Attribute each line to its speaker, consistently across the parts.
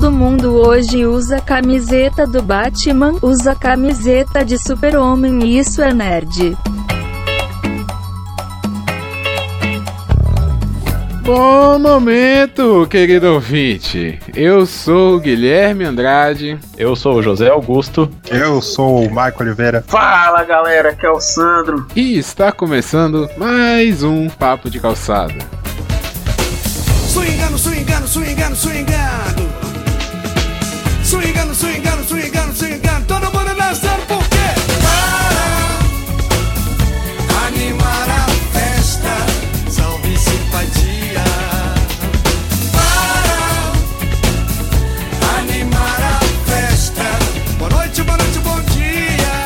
Speaker 1: Todo mundo hoje usa camiseta do Batman, usa camiseta de Super-Homem e isso é nerd.
Speaker 2: Bom momento, querido ouvinte. Eu sou o Guilherme Andrade.
Speaker 3: Eu sou o José Augusto.
Speaker 4: Eu sou o Maico Oliveira.
Speaker 5: Fala galera, aqui é o Sandro.
Speaker 2: E está começando mais um Papo de Calçada.
Speaker 6: Swingando, swingando, swingando, swingando. Swingando, swingando, swingando, swingando. Todo mundo dançando por quê? Para animar a festa. Salve simpatia. Para animar a festa. Boa noite, bom dia.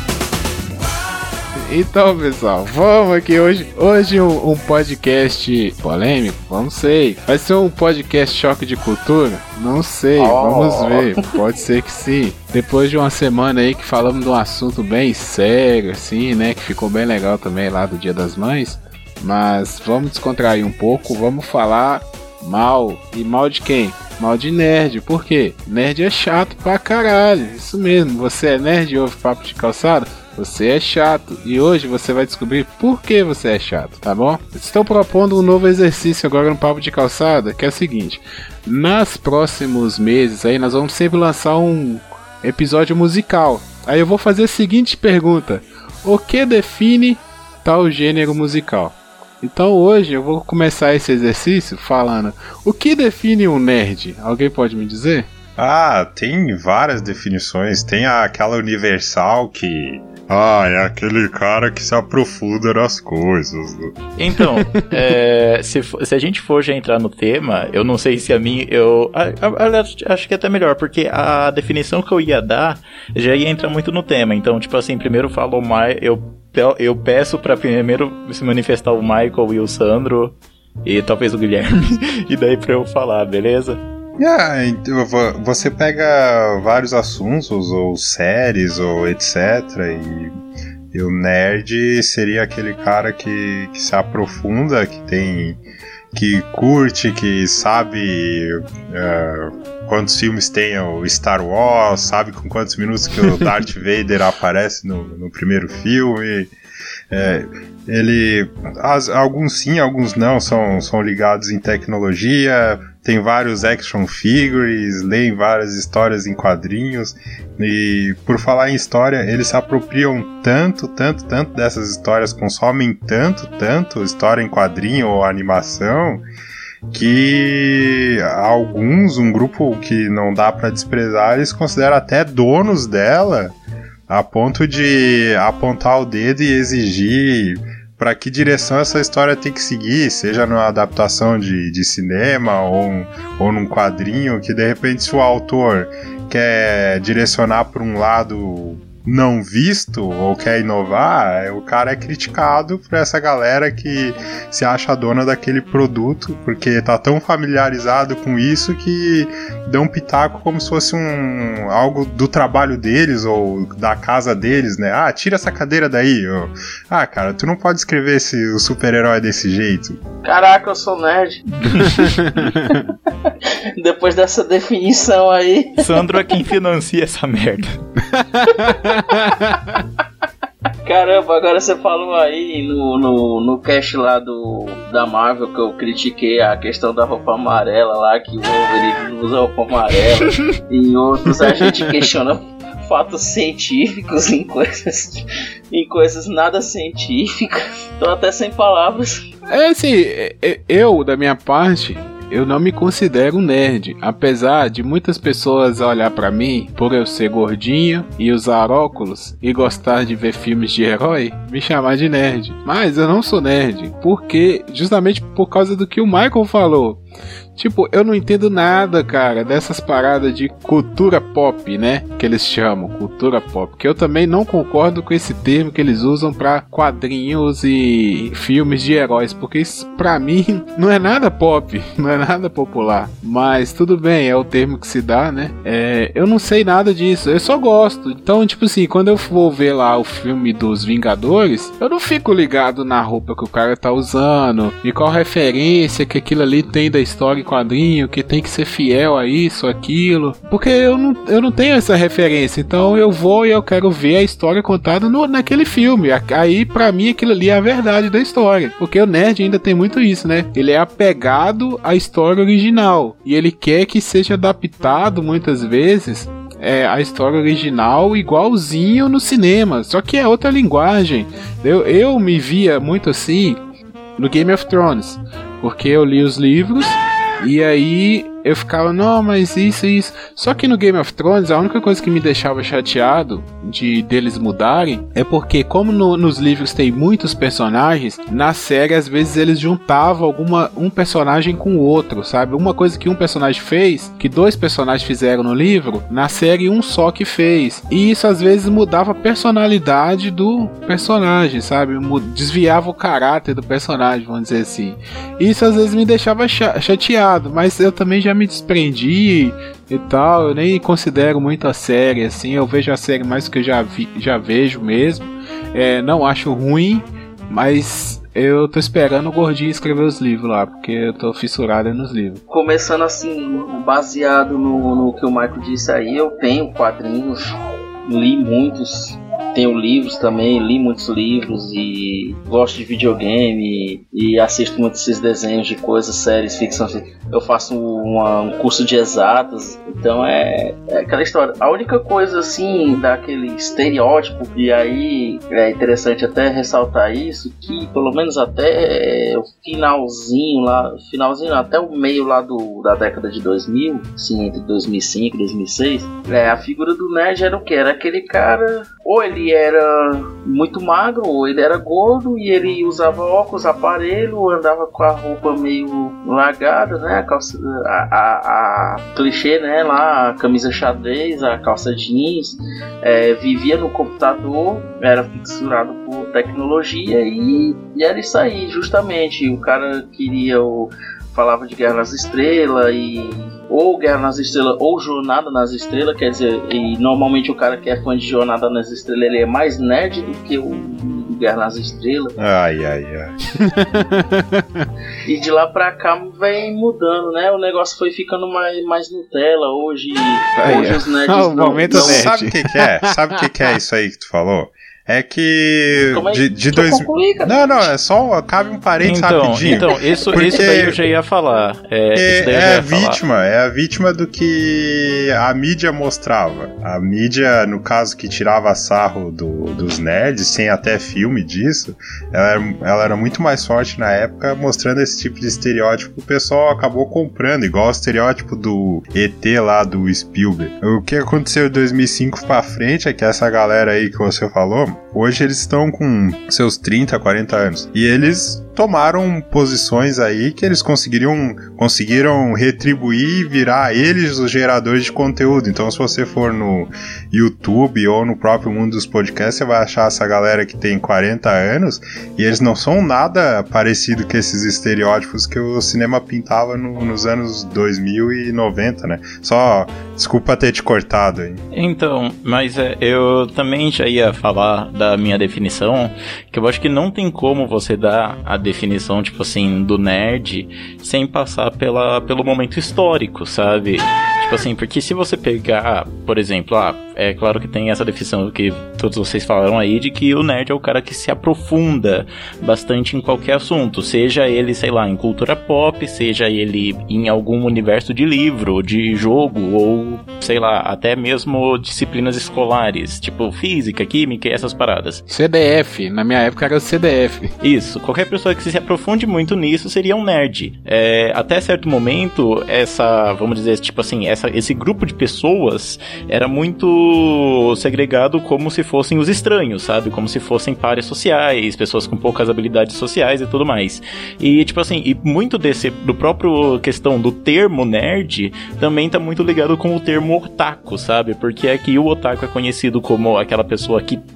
Speaker 2: Então, pessoal, vamos aqui hoje um podcast polêmico? Não sei. Vai ser um podcast choque de cultura? Não sei, vamos ver. Pode ser que sim. Depois de uma semana aí que falamos de um assunto bem sério, assim, né? Que ficou bem legal também lá do Dia das Mães. Mas vamos descontrair um pouco, vamos falar mal. E mal de quem? Mal de nerd. Por quê? Nerd é chato pra caralho. Isso mesmo, você é nerd e ouve Papo de Calçada? Você é chato, e hoje você vai descobrir por que você é chato, tá bom? Estou propondo um novo exercício agora no Papo de Calçada, que é o seguinte: nos próximos meses aí nós vamos sempre lançar um episódio musical. Aí eu vou fazer a seguinte pergunta: o que define tal gênero musical? Então hoje eu vou começar esse exercício falando: o que define um nerd? Alguém pode me dizer?
Speaker 4: Tem várias definições. Tem aquela universal que... é aquele cara que se aprofunda nas coisas.
Speaker 3: Então, se a gente for já entrar no tema, eu não sei se a mim... acho que é até melhor, porque a definição que eu ia dar já ia entrar muito no tema. Então, tipo assim, primeiro falou eu peço pra primeiro se manifestar o Michael e o Sandro, e talvez o Guilherme, e daí pra eu falar, beleza?
Speaker 4: Então você pega vários assuntos, ou séries, ou etc. E o nerd seria aquele cara que se aprofunda, que curte, que sabe quantos filmes tem o Star Wars, sabe com quantos minutos que o Darth Vader aparece no primeiro filme. Alguns sim, alguns não, são ligados em tecnologia. Tem vários action figures, leem várias histórias em quadrinhos. E por falar em história, eles se apropriam tanto dessas histórias, consomem tanto história em quadrinho ou animação, que um grupo que não dá pra desprezar, eles consideram até donos dela, a ponto de apontar o dedo e exigir para que direção essa história tem que seguir, seja numa adaptação de cinema ou num quadrinho, que de repente se o autor quer direcionar para um lado não visto ou quer inovar, o cara é criticado por essa galera que se acha dona daquele produto, porque tá tão familiarizado com isso que dá um pitaco como se fosse algo do trabalho deles ou da casa deles, né? Tira essa cadeira daí. Cara, tu não pode escrever o super-herói desse jeito.
Speaker 5: Caraca, eu sou nerd. Depois dessa definição aí.
Speaker 3: Sandro é quem financia essa merda.
Speaker 5: Caramba, agora você falou aí no cast lá da Marvel que eu critiquei a questão da roupa amarela lá, que o Wolverine usa roupa amarela. E em outros a gente questiona fatos científicos em coisas nada científicas. Tô até sem palavras.
Speaker 2: Eu, da minha parte, eu não me considero um nerd, apesar de muitas pessoas olhar pra mim por eu ser gordinho e usar óculos e gostar de ver filmes de herói, me chamar de nerd. Mas eu não sou nerd, justamente por causa do que o Michael falou. Tipo, eu não entendo nada, cara, dessas paradas de cultura pop, né? Que eles chamam, cultura pop. Que eu também não concordo com esse termo que eles usam pra quadrinhos e filmes de heróis. Porque isso, pra mim, não é nada pop, não é nada popular. Mas tudo bem, é o termo que se dá, né? Eu não sei nada disso, eu só gosto. Então, tipo assim, quando eu for ver lá o filme dos Vingadores, eu não fico ligado na roupa que o cara tá usando e qual referência que aquilo ali tem da da história em quadrinho, que tem que ser fiel a isso, aquilo. Porque eu não tenho essa referência, então eu vou e eu quero ver a história contada naquele filme. Aí, pra mim, aquilo ali é a verdade da história. Porque o nerd ainda tem muito isso, né? Ele é apegado à história original. E ele quer que seja adaptado, muitas vezes, a história original igualzinho no cinema. Só que é outra linguagem. Eu me via muito assim no Game of Thrones. Porque eu li os livros e aí eu ficava, não, mas isso. Só que no Game of Thrones, a única coisa que me deixava chateado deles mudarem é porque, como nos livros tem muitos personagens, na série às vezes eles juntavam um personagem com o outro, sabe? Uma coisa que um personagem fez, que 2 personagens fizeram no livro, na série um só que fez. E isso às vezes mudava a personalidade do personagem, sabe? Desviava o caráter do personagem, vamos dizer assim. Isso às vezes me deixava chateado, mas eu também já me desprendi e tal, eu nem considero muito a série, assim, eu vejo a série mais do que eu já vejo mesmo, não acho ruim, mas eu tô esperando o Gordinho escrever os livros lá, porque eu tô fissurado nos livros.
Speaker 5: Começando assim, baseado no que o Michael disse aí, eu tenho quadrinhos, li muitos, tenho livros também, li muitos livros e gosto de videogame e assisto muitos esses desenhos de coisas, séries, ficção. Eu faço um curso de exatas, então é aquela história. A única coisa assim, daquele estereótipo, e aí é interessante até ressaltar isso, que pelo menos até o finalzinho, até o meio lá da década de 2000, assim, entre 2005 e 2006, a figura do nerd era o que? Era aquele cara, ou ele era muito magro, ou ele era gordo, e ele usava óculos, aparelho, andava com a roupa meio largada, né? A clichê, né? Lá, a camisa xadrez, a calça jeans, vivia no computador, era fissurado por tecnologia e era isso aí, justamente. O cara falava de Guerra nas Estrelas ou Guerra nas Estrelas ou Jornada nas Estrelas, quer dizer, e normalmente o cara que é fã de Jornada nas Estrelas, ele é mais nerd do que o Guerra nas Estrelas.
Speaker 4: Ai.
Speaker 5: E de lá pra cá vem mudando, né? O negócio foi ficando mais Nutella. Hoje os nerds
Speaker 2: momento
Speaker 5: não...
Speaker 2: nerd.
Speaker 4: Sabe o que é? Sabe o que é isso aí que tu falou? É que de dois... Não, é só cabe um parênteses rapidinho.
Speaker 3: Então, isso daí eu já ia falar.
Speaker 4: É a vítima do que a mídia mostrava. A mídia, no caso, que tirava sarro dos nerds, tem até filme disso, ela era muito mais forte na época, mostrando esse tipo de estereótipo que o pessoal acabou comprando, igual o estereótipo do ET lá do Spielberg. O que aconteceu de 2005 pra frente é que essa galera aí que você falou, hoje eles estão com seus 30, 40 anos. E eles tomaram posições aí que eles conseguiram retribuir e virar eles os geradores de conteúdo. Então, se você for no YouTube ou no próprio mundo dos podcasts, você vai achar essa galera que tem 40 anos e eles não são nada parecido com esses estereótipos que o cinema pintava nos anos 2090, né? Só, desculpa ter te cortado aí.
Speaker 3: Então, mas eu também já ia falar da minha definição, que eu acho que não tem como você dar a definição, tipo assim, do nerd sem passar pelo momento histórico, sabe? Tipo assim, porque se você pegar, por exemplo, é claro que tem essa definição que todos vocês falaram aí, de que o nerd é o cara que se aprofunda bastante em qualquer assunto, seja ele, sei lá, em cultura pop, seja ele em algum universo de livro, de jogo, ou, sei lá, até mesmo disciplinas escolares, tipo física, química e essas paradas.
Speaker 2: CDF, na minha época era o CDF.
Speaker 3: Isso, qualquer pessoa que se aprofunde muito nisso seria um nerd. Até certo momento, vamos dizer, tipo assim, esse grupo de pessoas era muito segregado como se fossem os estranhos, sabe? Como se fossem párias sociais, pessoas com poucas habilidades sociais e tudo mais. E, tipo assim, e muito do próprio questão do termo nerd também tá muito ligado com o termo otaku, sabe? Porque aqui o otaku é conhecido como aquela pessoa que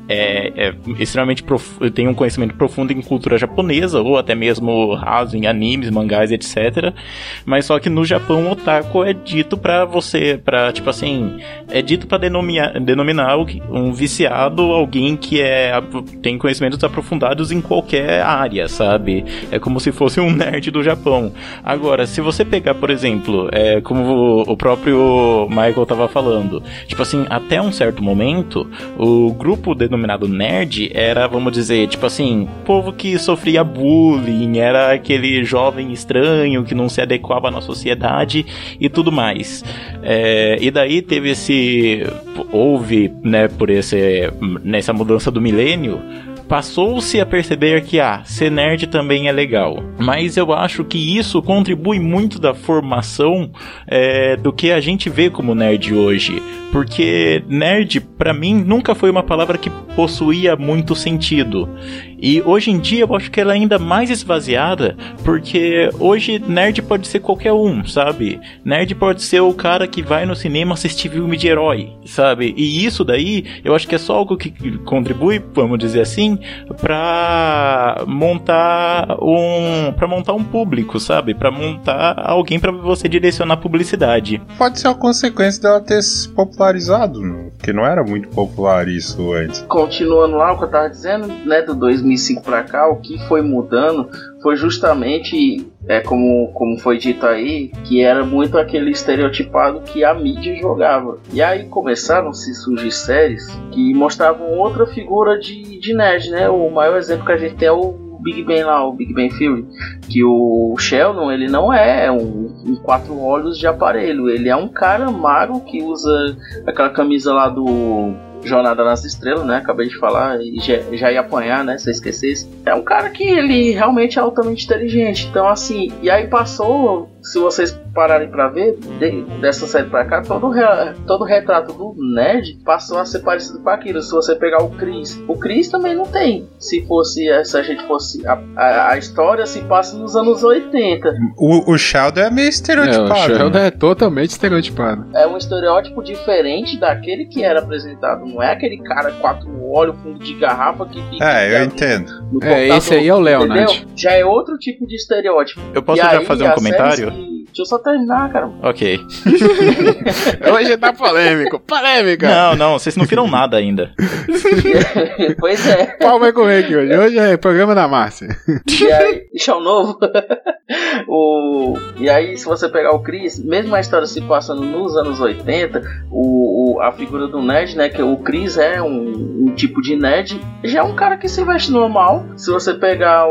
Speaker 3: é extremamente tem um conhecimento profundo em cultura japonesa, ou até mesmo raso em animes, mangás, etc. Mas só que no Japão, otaku é dito tipo assim, é dito pra denominar um viciado, alguém que tem conhecimentos aprofundados em qualquer área, sabe? É como se fosse um nerd do Japão. Agora, se você pegar, por exemplo, como o próprio Michael tava falando, tipo assim, até um certo momento, o grupo denominado nerd era, vamos dizer, tipo assim, povo que sofria bullying, era aquele jovem estranho que não se adequava na sociedade e tudo mais. E daí houve, né, nessa mudança do milênio, passou-se a perceber que ser nerd também é legal. Mas eu acho que isso contribui muito da formação do que a gente vê como nerd hoje. Porque nerd, pra mim, nunca foi uma palavra que possuía muito sentido. E hoje em dia eu acho que ela é ainda mais esvaziada, porque hoje nerd pode ser qualquer um, sabe? Nerd pode ser o cara que vai no cinema assistir filme de herói, sabe? E isso daí, eu acho que é só algo que contribui, vamos dizer assim, pra montar um público, sabe? Pra montar alguém pra você direcionar a publicidade.
Speaker 4: Pode ser uma consequência dela ter se popularizado, porque não era muito popular isso antes.
Speaker 5: Continuando lá o que eu tava dizendo, né, do 2005 pra cá, o que foi mudando foi justamente, como foi dito aí, que era muito aquele estereotipado que a mídia jogava. E aí começaram a se surgir séries que mostravam outra figura de nerd, né? O maior exemplo que a gente tem é o Big Bang lá, o Big Bang Theory, que o Sheldon, ele não é um quatro olhos de aparelho, ele é um cara magro que usa aquela camisa lá do Jornada nas Estrelas, né? Acabei de falar e já ia apanhar, né? Se eu esquecesse. É um cara que ele realmente é altamente inteligente. Então, assim, e aí passou, se vocês pararem pra ver, dessa série pra cá, todo retrato do nerd passou a ser parecido com aquilo. Se você pegar o Chris também não tem. Se a gente fosse a história se passa nos anos 80.
Speaker 4: O Sheldon é meio estereotipado.
Speaker 2: O Sheldon é totalmente estereotipado.
Speaker 5: É um estereótipo diferente daquele que era apresentado. Não é aquele cara quatro olhos, fundo de garrafa que fica.
Speaker 4: Eu entendo.
Speaker 2: Esse aí é o Leonard.
Speaker 5: Já é outro tipo de estereótipo.
Speaker 3: Eu posso já fazer um comentário?
Speaker 5: Deixa eu só terminar, cara.
Speaker 3: Ok.
Speaker 2: Hoje tá polêmica.
Speaker 3: Não, vocês não viram nada ainda.
Speaker 5: Pois é.
Speaker 2: Qual vai comer aqui hoje? Hoje é programa da Márcia.
Speaker 5: E aí, show novo. E aí, se você pegar o Chris, mesmo a história se passando nos anos 80, a figura do nerd, né, que o Chris é um tipo de nerd, já é um cara que se veste normal. Se você pegar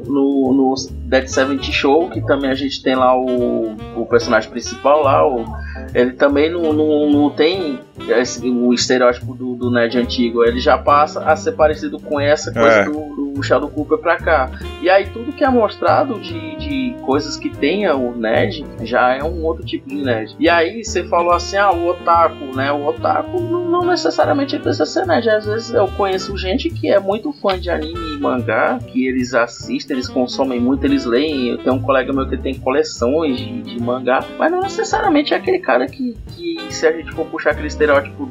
Speaker 5: no Dead 70 Show, que também a gente tem lá o personagem principal lá, ele também não tem o estereótipo do nerd antigo, ele já passa a ser parecido com essa coisa do Sheldon Cooper pra cá. E aí tudo que é mostrado de coisas que tenha o nerd já é um outro tipo de nerd. E aí você falou assim, o otaku, né? O otaku não necessariamente precisa ser nerd. Às vezes eu conheço gente que é muito fã de anime e mangá, que eles assistem, eles consomem muito, eles leem. Eu tenho um colega meu que tem coleções de mangá, mas não necessariamente é aquele cara que se a gente for puxar aquele estereótipo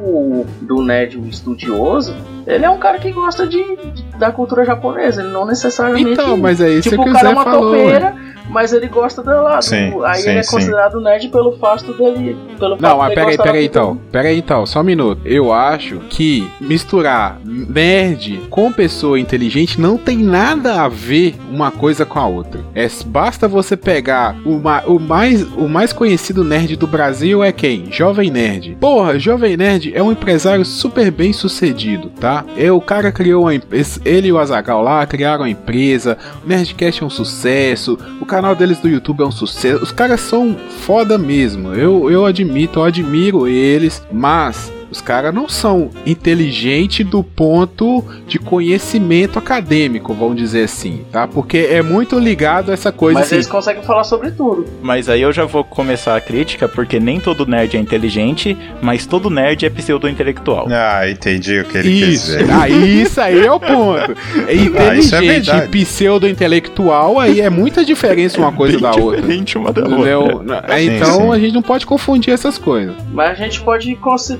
Speaker 5: do nerd estudioso, ele é um cara que gosta da cultura japonesa, ele não necessariamente...
Speaker 2: Então, mas é isso
Speaker 5: tipo,
Speaker 2: que o
Speaker 5: cara
Speaker 2: Zé
Speaker 5: é uma
Speaker 2: falou,
Speaker 5: topeira, mas ele gosta dela. Aí ele é considerado nerd pelo fato dele...
Speaker 2: Não, mas peraí então, só um minuto. Eu acho que misturar nerd com pessoa inteligente não tem nada a ver uma coisa com a outra. Basta você pegar o mais conhecido nerd do Brasil é quem? Jovem Nerd. Porra, Jovem Nerd é um empresário super bem sucedido, tá? O cara criou ele e o Azaghal lá criaram a empresa, o Nerdcast é um sucesso, o canal deles do YouTube é um sucesso, os caras são foda mesmo, eu admiro eles, mas os caras não são inteligentes do ponto de conhecimento acadêmico, vamos dizer assim, tá? Porque é muito ligado a essa coisa.
Speaker 5: Mas
Speaker 2: assim,
Speaker 5: eles conseguem falar sobre tudo.
Speaker 3: Mas aí eu já vou começar a crítica, porque nem todo nerd é inteligente, mas todo nerd é pseudo-intelectual.
Speaker 4: Entendi o que ele quer dizer.
Speaker 2: Isso aí é o ponto. Inteligente e pseudo-intelectual, aí é muita diferença uma coisa da outra.
Speaker 3: Uma da outra.
Speaker 2: Então a gente não pode confundir essas coisas.
Speaker 5: Mas a gente pode considerar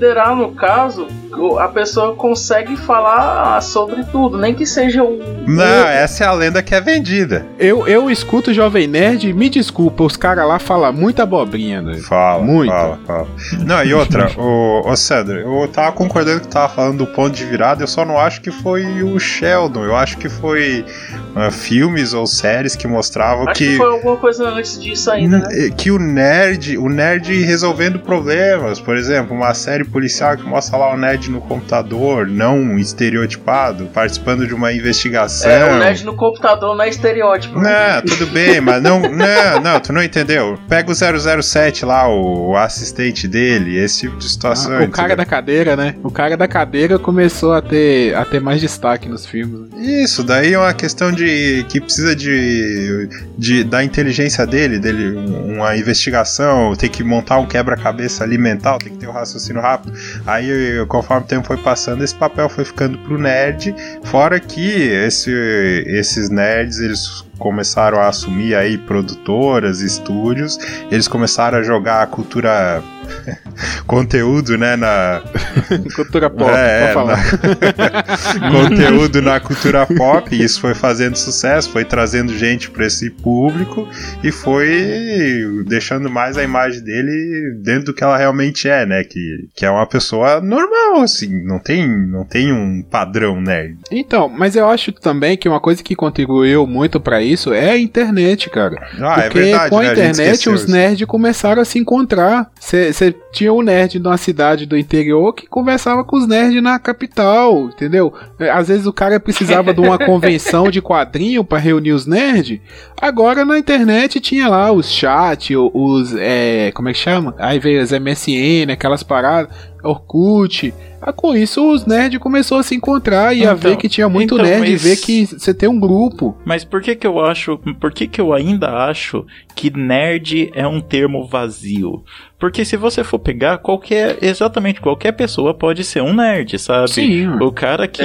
Speaker 5: no caso, a pessoa consegue falar sobre tudo, nem que seja um...
Speaker 4: Não, essa é a lenda que é vendida.
Speaker 2: Eu escuto o Jovem Nerd, me desculpa, os caras lá falam muita abobrinha, né?
Speaker 4: Fala. Não, e outra, ô Cedro, eu tava concordando que tu tava falando do ponto de virada, eu só não acho que foi o Sheldon, eu acho que foi filmes ou séries que mostravam
Speaker 5: acho que foi alguma coisa antes disso ainda, né?
Speaker 4: Que o nerd resolvendo problemas, por exemplo, uma série policial que mostra lá o nerd no computador, não estereotipado, participando de uma investigação.
Speaker 5: O nerd no computador não é estereótipo.
Speaker 4: Não, tudo bem, mas não, tu não entendeu. Pega o 007 lá, o assistente dele, esse tipo de situação.
Speaker 2: O cara da cadeira, né? O cara da cadeira começou a ter mais destaque nos filmes.
Speaker 4: Isso, daí é uma questão de que precisa da inteligência dele, uma investigação, tem que montar um quebra-cabeça ali mental, tem que ter um raciocínio rápido. Aí, conforme o tempo foi passando, esse papel foi ficando pro nerd, fora que esses nerds, eles começaram a assumir aí produtoras, estúdios, eles começaram a jogar a cultura conteúdo, né, na
Speaker 2: cultura pop, pode falar.
Speaker 4: Conteúdo na cultura pop, e isso foi fazendo sucesso, foi trazendo gente para esse público e foi deixando mais a imagem dele dentro do que ela realmente é, né, que é uma pessoa normal, assim, não tem um padrão nerd.
Speaker 2: Então, mas eu acho também que uma coisa que contribuiu muito para isso é a internet, cara. Porque é verdade, com a internet os nerds começaram a se encontrar. Você tinha um nerd numa cidade do interior que conversava com os nerds na capital, entendeu? Às vezes o cara precisava de uma convenção de quadrinho para reunir os nerds. Agora na internet tinha lá os chat, como é que chama? Aí veio as MSN, aquelas paradas, Orkut. Com isso os nerds começaram a se encontrar e a ver que tinha muito nerd e ver que você tem um grupo.
Speaker 3: Mas por que eu ainda acho que nerd é um termo vazio? Porque se você for pegar exatamente qualquer pessoa pode ser um nerd, sabe?
Speaker 2: Sim.
Speaker 3: O cara que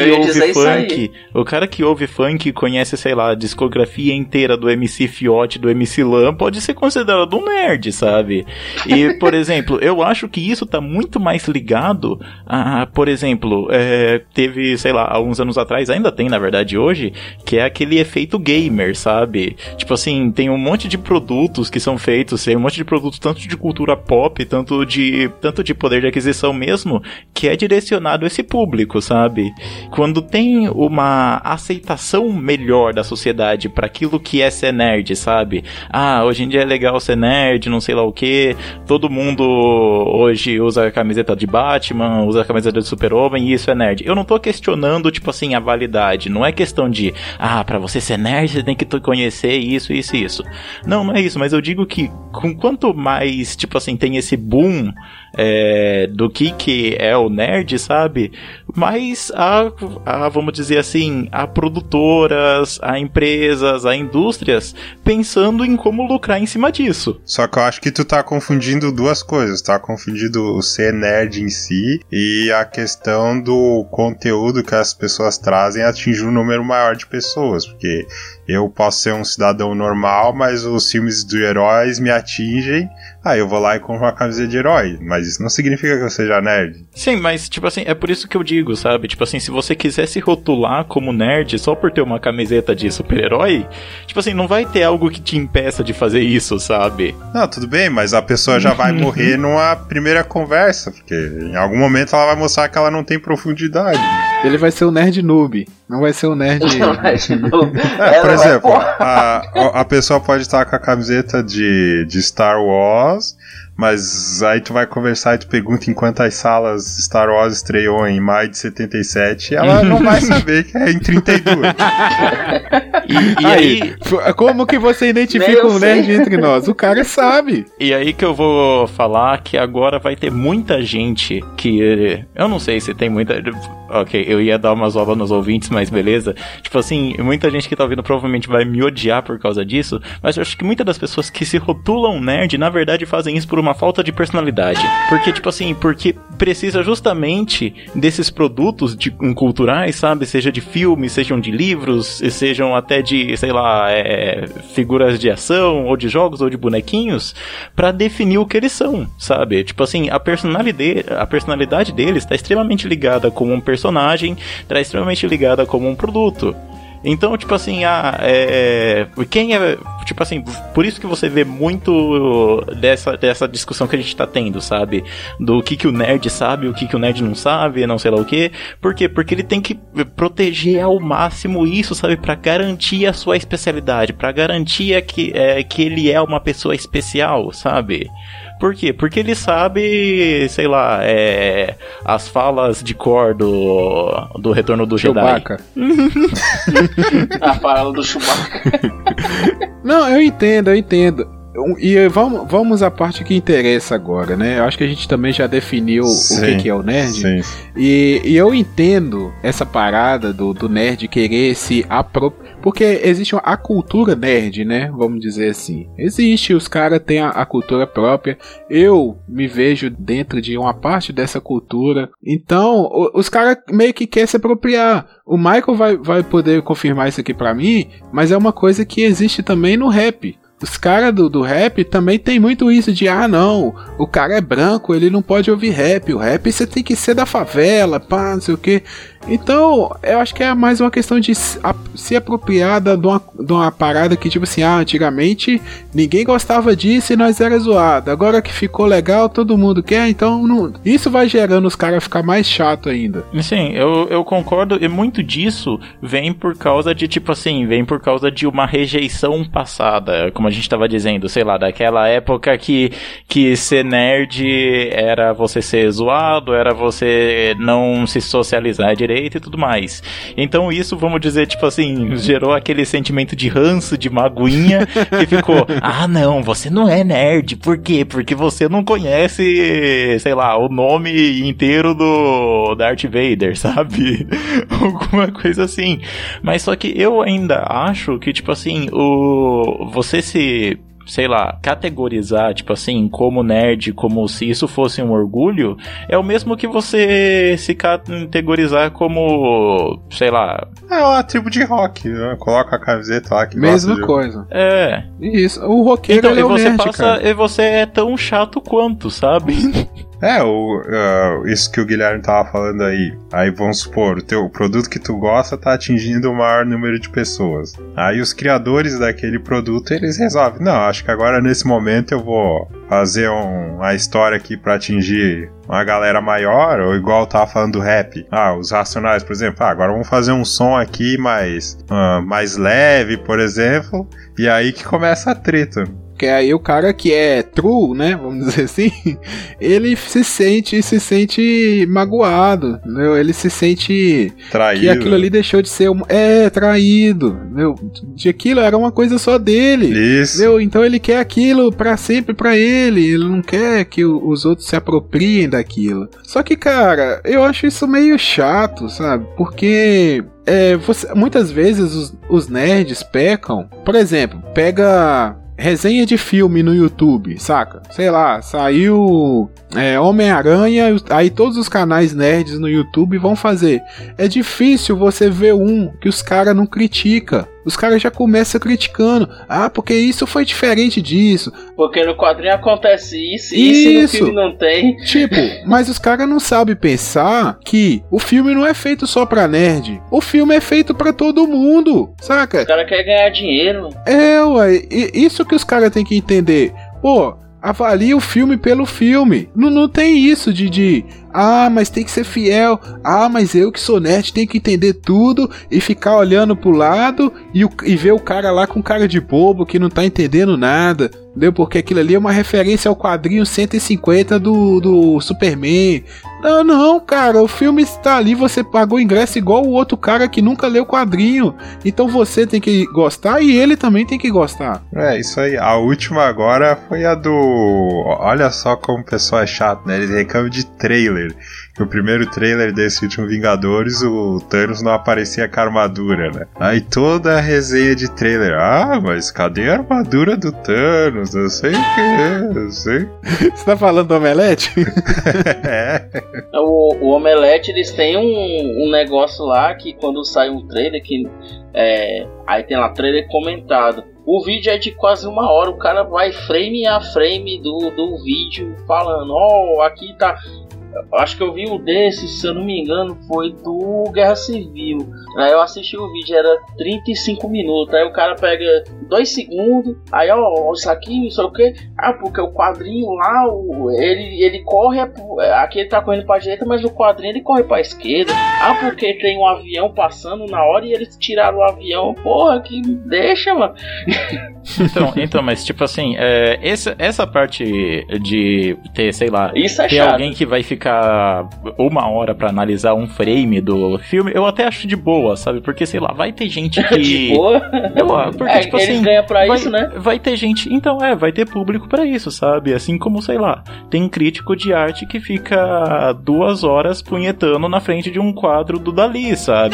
Speaker 3: ouve funk e conhece, sei lá, a discografia inteira do MC Fiote, do MC Lan, pode ser considerado um nerd, sabe? E, por exemplo, eu acho que isso tá muito mais ligado a, por exemplo, teve, sei lá, há uns anos atrás, ainda tem, na verdade, hoje, que é aquele efeito gamer, sabe? Tipo assim, tem um monte de produtos que são feitos, tem um monte de produtos tanto de cultura pop, tanto de poder de aquisição mesmo, que é direcionado a esse público, sabe? Quando tem uma aceitação melhor da sociedade para aquilo que é ser nerd, sabe? Hoje em dia é legal ser nerd, não sei lá o que, todo mundo hoje usa a camiseta de Batman, usa a camiseta de Super-Homem e isso é nerd. Eu não tô questionando, tipo assim, a validade, não é questão de, pra você ser nerd você tem que conhecer isso. Não é isso, mas eu digo que com quanto mais, tipo assim, tem esse boom do que é o nerd, sabe? Mas vamos dizer assim, há produtoras, há empresas, há indústrias pensando em como lucrar em cima disso.
Speaker 4: Só que eu acho que tu tá confundindo duas coisas, tá confundindo o ser nerd em si e a questão do conteúdo que as pessoas trazem atingir um número maior de pessoas, porque eu posso ser um cidadão normal, mas os filmes de heróis me atingem, eu vou lá e compro uma camiseta de herói, mas isso não significa que eu seja nerd.
Speaker 3: Sim, mas tipo assim, é por isso que eu digo, sabe? Tipo assim, se você quiser se rotular como nerd só por ter uma camiseta de super-herói, tipo assim, não vai ter algo que te impeça de fazer isso, sabe?
Speaker 4: Não, tudo bem, mas a pessoa já vai morrer numa primeira conversa, porque em algum momento ela vai mostrar que ela não tem profundidade.
Speaker 2: Ele vai ser o nerd noob, não vai ser o nerd...
Speaker 4: Por exemplo, a pessoa pode estar com a camiseta de Star Wars, mas aí tu vai conversar e tu pergunta em quantas salas Star Wars estreou em maio de 77, ela não vai saber que é em 32.
Speaker 3: E aí...
Speaker 2: Como que você identifica um nerd entre nós? O cara sabe.
Speaker 3: E aí que eu vou falar que agora vai ter muita gente que... Eu não sei se tem muita... Ok, eu ia dar umas obras nos ouvintes, mas beleza. Tipo assim, muita gente que tá ouvindo provavelmente vai me odiar por causa disso, mas eu acho que muitas das pessoas que se rotulam nerd, na verdade fazem isso por uma falta de personalidade. Porque, tipo assim, porque precisa justamente desses produtos culturais, sabe? Seja de filmes, sejam de livros, sejam até de, sei lá, figuras de ação, ou de jogos, ou de bonequinhos, pra definir o que eles são, sabe? Tipo assim, a personalidade deles tá extremamente ligada como um personagem, tá extremamente ligada como um produto. Então, tipo assim, quem é... Tipo assim, por isso que você vê muito dessa discussão que a gente tá tendo, sabe? Do que o nerd sabe, o que o nerd não sabe, não sei lá o quê. Por quê? Porque ele tem que proteger ao máximo isso, sabe? Pra garantir a sua especialidade, pra garantir que ele é uma pessoa especial, sabe? Por quê? Porque ele sabe, sei lá, as falas de cor do Retorno do
Speaker 2: Chewbacca.
Speaker 3: Jedi.
Speaker 5: A fala do Chewbacca.
Speaker 2: Não, eu entendo. E vamos à parte que interessa agora, né? Eu acho que a gente também já definiu o que é o nerd.
Speaker 4: Sim.
Speaker 2: E eu entendo essa parada do nerd querer se apropriar. Porque existe a cultura nerd, né? Vamos dizer assim. Existe, os caras têm a cultura própria. Eu me vejo dentro de uma parte dessa cultura. Então, os caras meio que querem se apropriar. O Michael vai poder confirmar isso aqui pra mim, mas é uma coisa que existe também no rap. Os caras do rap também tem muito isso de, não, o cara é branco, ele não pode ouvir rap, o rap você tem que ser da favela, pá, não sei o que. Então, eu acho que é mais uma questão de se apropriar de uma parada que, tipo assim, antigamente ninguém gostava disso e nós era zoado, agora que ficou legal, todo mundo quer, então isso vai gerando os caras ficar mais chato ainda.
Speaker 3: Sim, eu concordo, e muito disso vem por causa de, tipo assim, vem por causa de uma rejeição passada, como a gente tava dizendo, sei lá, daquela época que ser nerd era você ser zoado, era você não se socializar direito e tudo mais. Então isso, vamos dizer, tipo assim, gerou aquele sentimento de ranço, de magoinha, que ficou, não, você não é nerd, por quê? Porque você não conhece, sei lá, o nome inteiro do Darth Vader, sabe? Alguma coisa assim. Mas só que eu ainda acho que, tipo assim, você se... sei lá, categorizar, tipo assim, como nerd, como se isso fosse um orgulho, é o mesmo que você se categorizar como, sei lá...
Speaker 4: É uma tribo de rock, né? Coloca a camiseta lá que
Speaker 2: mesma coisa.
Speaker 3: É.
Speaker 2: Isso, o roqueiro
Speaker 3: então,
Speaker 2: ele é o nerd, cara.
Speaker 3: E você é tão chato quanto, sabe?
Speaker 4: Isso que o Guilherme tava falando aí vamos supor, o produto que tu gosta tá atingindo o maior número de pessoas. Aí os criadores daquele produto, eles resolvem, não, acho que agora nesse momento eu vou fazer uma história aqui pra atingir uma galera maior, ou igual eu tava falando do rap, os Racionais, por exemplo, agora vamos fazer um som aqui mais leve, por exemplo, e aí que começa a treta.
Speaker 2: Porque aí o cara que é true, né, vamos dizer assim, ele se sente magoado, entendeu? Ele se sente
Speaker 4: traído.
Speaker 2: Que aquilo ali deixou de ser traído, entendeu? De aquilo era uma coisa só dele.
Speaker 4: Isso.
Speaker 2: Entendeu? Então ele quer aquilo pra sempre pra ele não quer que os outros se apropriem daquilo. Só que, cara, eu acho isso meio chato, sabe? Porque... muitas vezes os nerds pecam. Por exemplo, pega resenha de filme no YouTube, saca? Sei lá, saiu Homem-Aranha, aí todos os canais nerds no YouTube vão fazer. É difícil você ver que os caras não criticam. Os caras já começam criticando. Porque isso foi diferente disso.
Speaker 5: Porque no quadrinho acontece isso e no filme não tem.
Speaker 2: Tipo, mas os caras não sabem pensar que o filme não é feito só pra nerd. O filme é feito pra todo mundo, saca?
Speaker 5: Os caras querem ganhar dinheiro.
Speaker 2: Isso que os caras têm que entender. Avalie o filme pelo filme. Não tem isso de mas tem que ser fiel. Mas eu que sou nerd tenho que entender tudo e ficar olhando pro lado e ver o cara lá com cara de bobo que não tá entendendo nada. Entendeu? Porque aquilo ali é uma referência ao quadrinho 150 do Superman. Não, cara, o filme está ali, você pagou o ingresso igual o outro cara que nunca leu o quadrinho. Então você tem que gostar e ele também tem que gostar.
Speaker 4: É, isso aí. A última agora foi a do... Olha só como o pessoal é chato, né? Eles reclamam de trailer. Que o primeiro trailer desse último Vingadores, o Thanos não aparecia com a armadura, né? Aí toda a resenha de trailer. Ah, mas cadê a armadura do Thanos? Eu sei o que, eu sei.
Speaker 2: Você tá falando do Omelete?
Speaker 4: É.
Speaker 5: O Omelete, eles têm um negócio lá que quando sai um trailer, aí tem lá trailer comentado. O vídeo é de quase 1 hora, o cara vai frame a frame do vídeo falando, aqui tá... Acho que eu vi um desses, se eu não me engano, foi do Guerra Civil. Aí eu assisti o vídeo, era 35 minutos. Aí o cara pega 2 segundos. Aí, isso aqui, não sei o que. Porque o quadrinho lá, ele corre. Aqui ele tá correndo pra direita, mas o quadrinho ele corre pra esquerda. Porque tem um avião passando na hora e eles tiraram o avião. Porra, que deixa, mano.
Speaker 3: Então, mas tipo assim, essa parte de ter, sei lá,
Speaker 5: isso é
Speaker 3: ter
Speaker 5: chato.
Speaker 3: Alguém que vai ficar 1 hora pra analisar um frame do filme, eu até acho de boa, sabe? Porque, sei lá, vai ter gente que...
Speaker 5: De boa?
Speaker 3: Porque, tipo
Speaker 5: eles
Speaker 3: assim...
Speaker 5: ganham pra isso, né?
Speaker 3: Vai ter gente... Então, vai ter público pra isso, sabe? Assim como, sei lá, tem crítico de arte que fica 2 horas punhetando na frente de um quadro do Dali, sabe?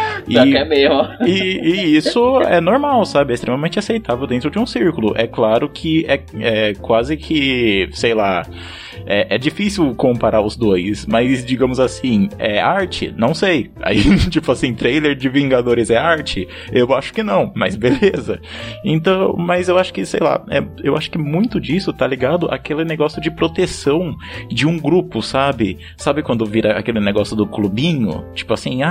Speaker 3: E isso é normal, sabe? É extremamente aceitável dentro de um círculo. É claro que é quase que, sei lá... É difícil comparar os dois, mas digamos assim, é arte? Não sei. Aí, tipo assim, trailer de Vingadores é arte? Eu acho que não, mas beleza. Então, mas eu acho que, sei lá, eu acho que muito disso tá ligado àquele negócio de proteção de um grupo, sabe? Sabe quando vira aquele negócio do clubinho? Tipo assim,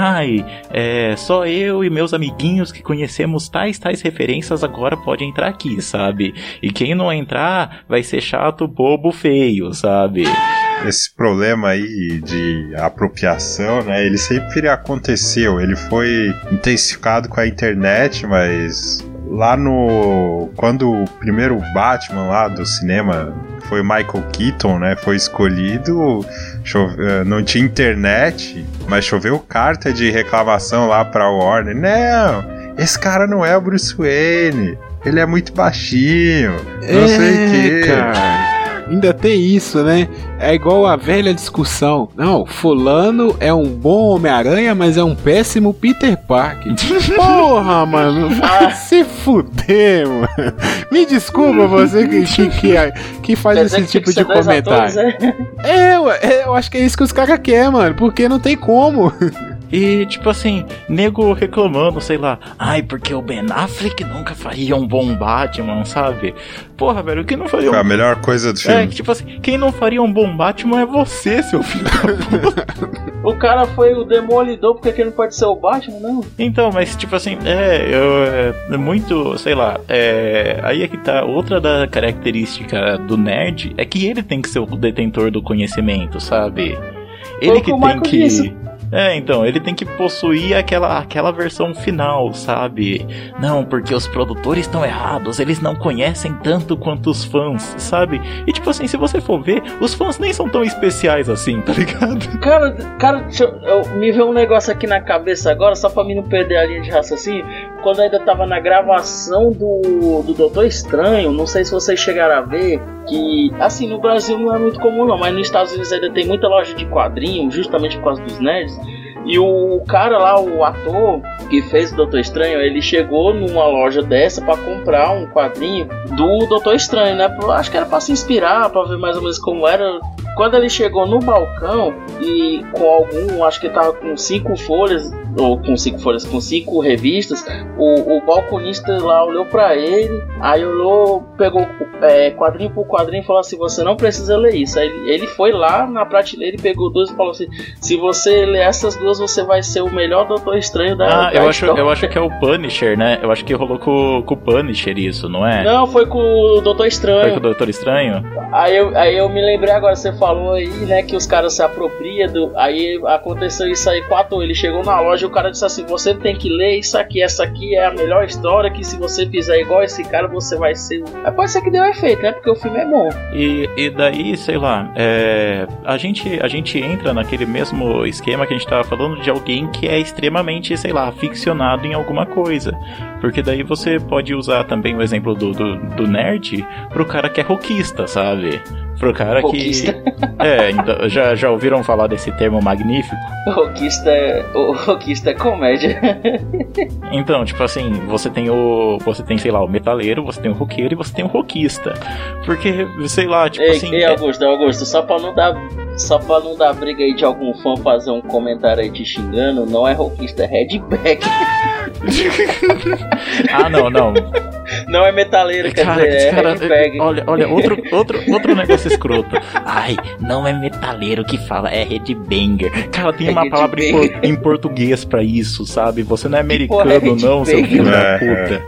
Speaker 3: só eu e meus amiguinhos que conhecemos tais referências agora pode entrar aqui, sabe? E quem não entrar vai ser chato, bobo, feio, sabe?
Speaker 4: Esse problema aí de apropriação, né, ele sempre aconteceu, ele foi intensificado com a internet, mas lá quando o primeiro Batman lá do cinema foi Michael Keaton, né, foi escolhido, não tinha internet, mas choveu carta de reclamação lá pra Warner, não, esse cara não é o Bruce Wayne, ele é muito baixinho, não sei o que,
Speaker 2: cara. Ainda tem isso, né? É igual a velha discussão. Não, fulano é um bom Homem-Aranha, mas é um péssimo Peter Parker. Porra, mano. Vai se fuder, mano. Me desculpa você que faz esse tipo de comentário. Eu acho que é isso que os caras querem, mano. Porque não tem como.
Speaker 3: E, tipo assim, nego reclamando, sei lá, porque o Ben Affleck nunca faria um bom Batman, sabe? Porra, velho, quem não faria
Speaker 4: Foi a melhor coisa do filme.
Speaker 3: Tipo assim, quem não faria um bom Batman é você, seu filho da puta.
Speaker 5: O cara foi o Demolidor, porque ele não pode ser o Batman, não?
Speaker 3: Então, mas, tipo assim, muito, sei lá, aí é que tá, outra da característica do nerd é que ele tem que ser o detentor do conhecimento, sabe? Ele que tem que... Disse. Então, ele tem que possuir aquela versão final, sabe? Não, porque os produtores estão errados, eles não conhecem tanto quanto os fãs, sabe? E tipo assim, se você for ver, os fãs nem são tão especiais assim, tá ligado?
Speaker 5: Cara, me veio um negócio aqui na cabeça agora, só pra mim não perder a linha de raciocínio. Quando eu ainda tava na gravação do Doutor Estranho, não sei se vocês chegaram a ver, que, assim, no Brasil não é muito comum não, mas nos Estados Unidos ainda tem muita loja de quadrinhos, justamente por causa dos nerds. E o cara lá, o ator que fez o Doutor Estranho, ele chegou numa loja dessa pra comprar um quadrinho do Doutor Estranho, né? Acho que era pra se inspirar, pra ver mais ou menos como era. Quando ele chegou no balcão e com acho que ele tava com 5 folhas, ou com 5 folhas, com 5 revistas, o balconista lá olhou pra ele, aí olhou, pegou quadrinho por quadrinho e falou assim, você não precisa ler isso. Aí ele foi lá na prateleira e pegou 2 e falou assim, se você ler essas 2, você vai ser o melhor Doutor Estranho da
Speaker 3: eu acho que é o Punisher, né? Eu acho que rolou com o Punisher isso, não é?
Speaker 5: Não, foi com o Doutor Estranho.
Speaker 3: Foi com o Doutor Estranho?
Speaker 5: Aí eu me lembrei agora, você falou falou aí, né, que os caras se apropriam aí aconteceu isso aí com o ator. Ele chegou na loja e o cara disse assim: você tem que ler isso aqui, essa aqui é a melhor história, que se você fizer igual esse cara, você vai ser... Mas pode ser que deu efeito, né, porque o filme é bom.
Speaker 3: E daí, sei lá, a gente entra naquele mesmo esquema que a gente tava falando de alguém que é extremamente, sei lá, ficcionado em alguma coisa. Porque daí você pode usar também o exemplo do nerd pro cara que é rockista, sabe? Pro cara
Speaker 5: rockista.
Speaker 3: Que... então, já ouviram falar desse termo magnífico?
Speaker 5: O rockista é comédia.
Speaker 3: Então, tipo assim, você tem, sei lá, o metaleiro, você tem o roqueiro e você tem o rockista. Porque, sei lá, tipo assim...
Speaker 5: Ei, Augusto, só pra não dar briga aí de algum fã fazer um comentário aí te xingando, não é rockista, é headback.
Speaker 3: Não.
Speaker 5: Não é metaleiro, quer dizer, é headbag.
Speaker 3: Olha, outro negócio escroto. Ai, não é metaleiro que fala, é headbanger. Cara, tem uma palavra em português pra isso, sabe? Você não é americano, não, seu filho da puta.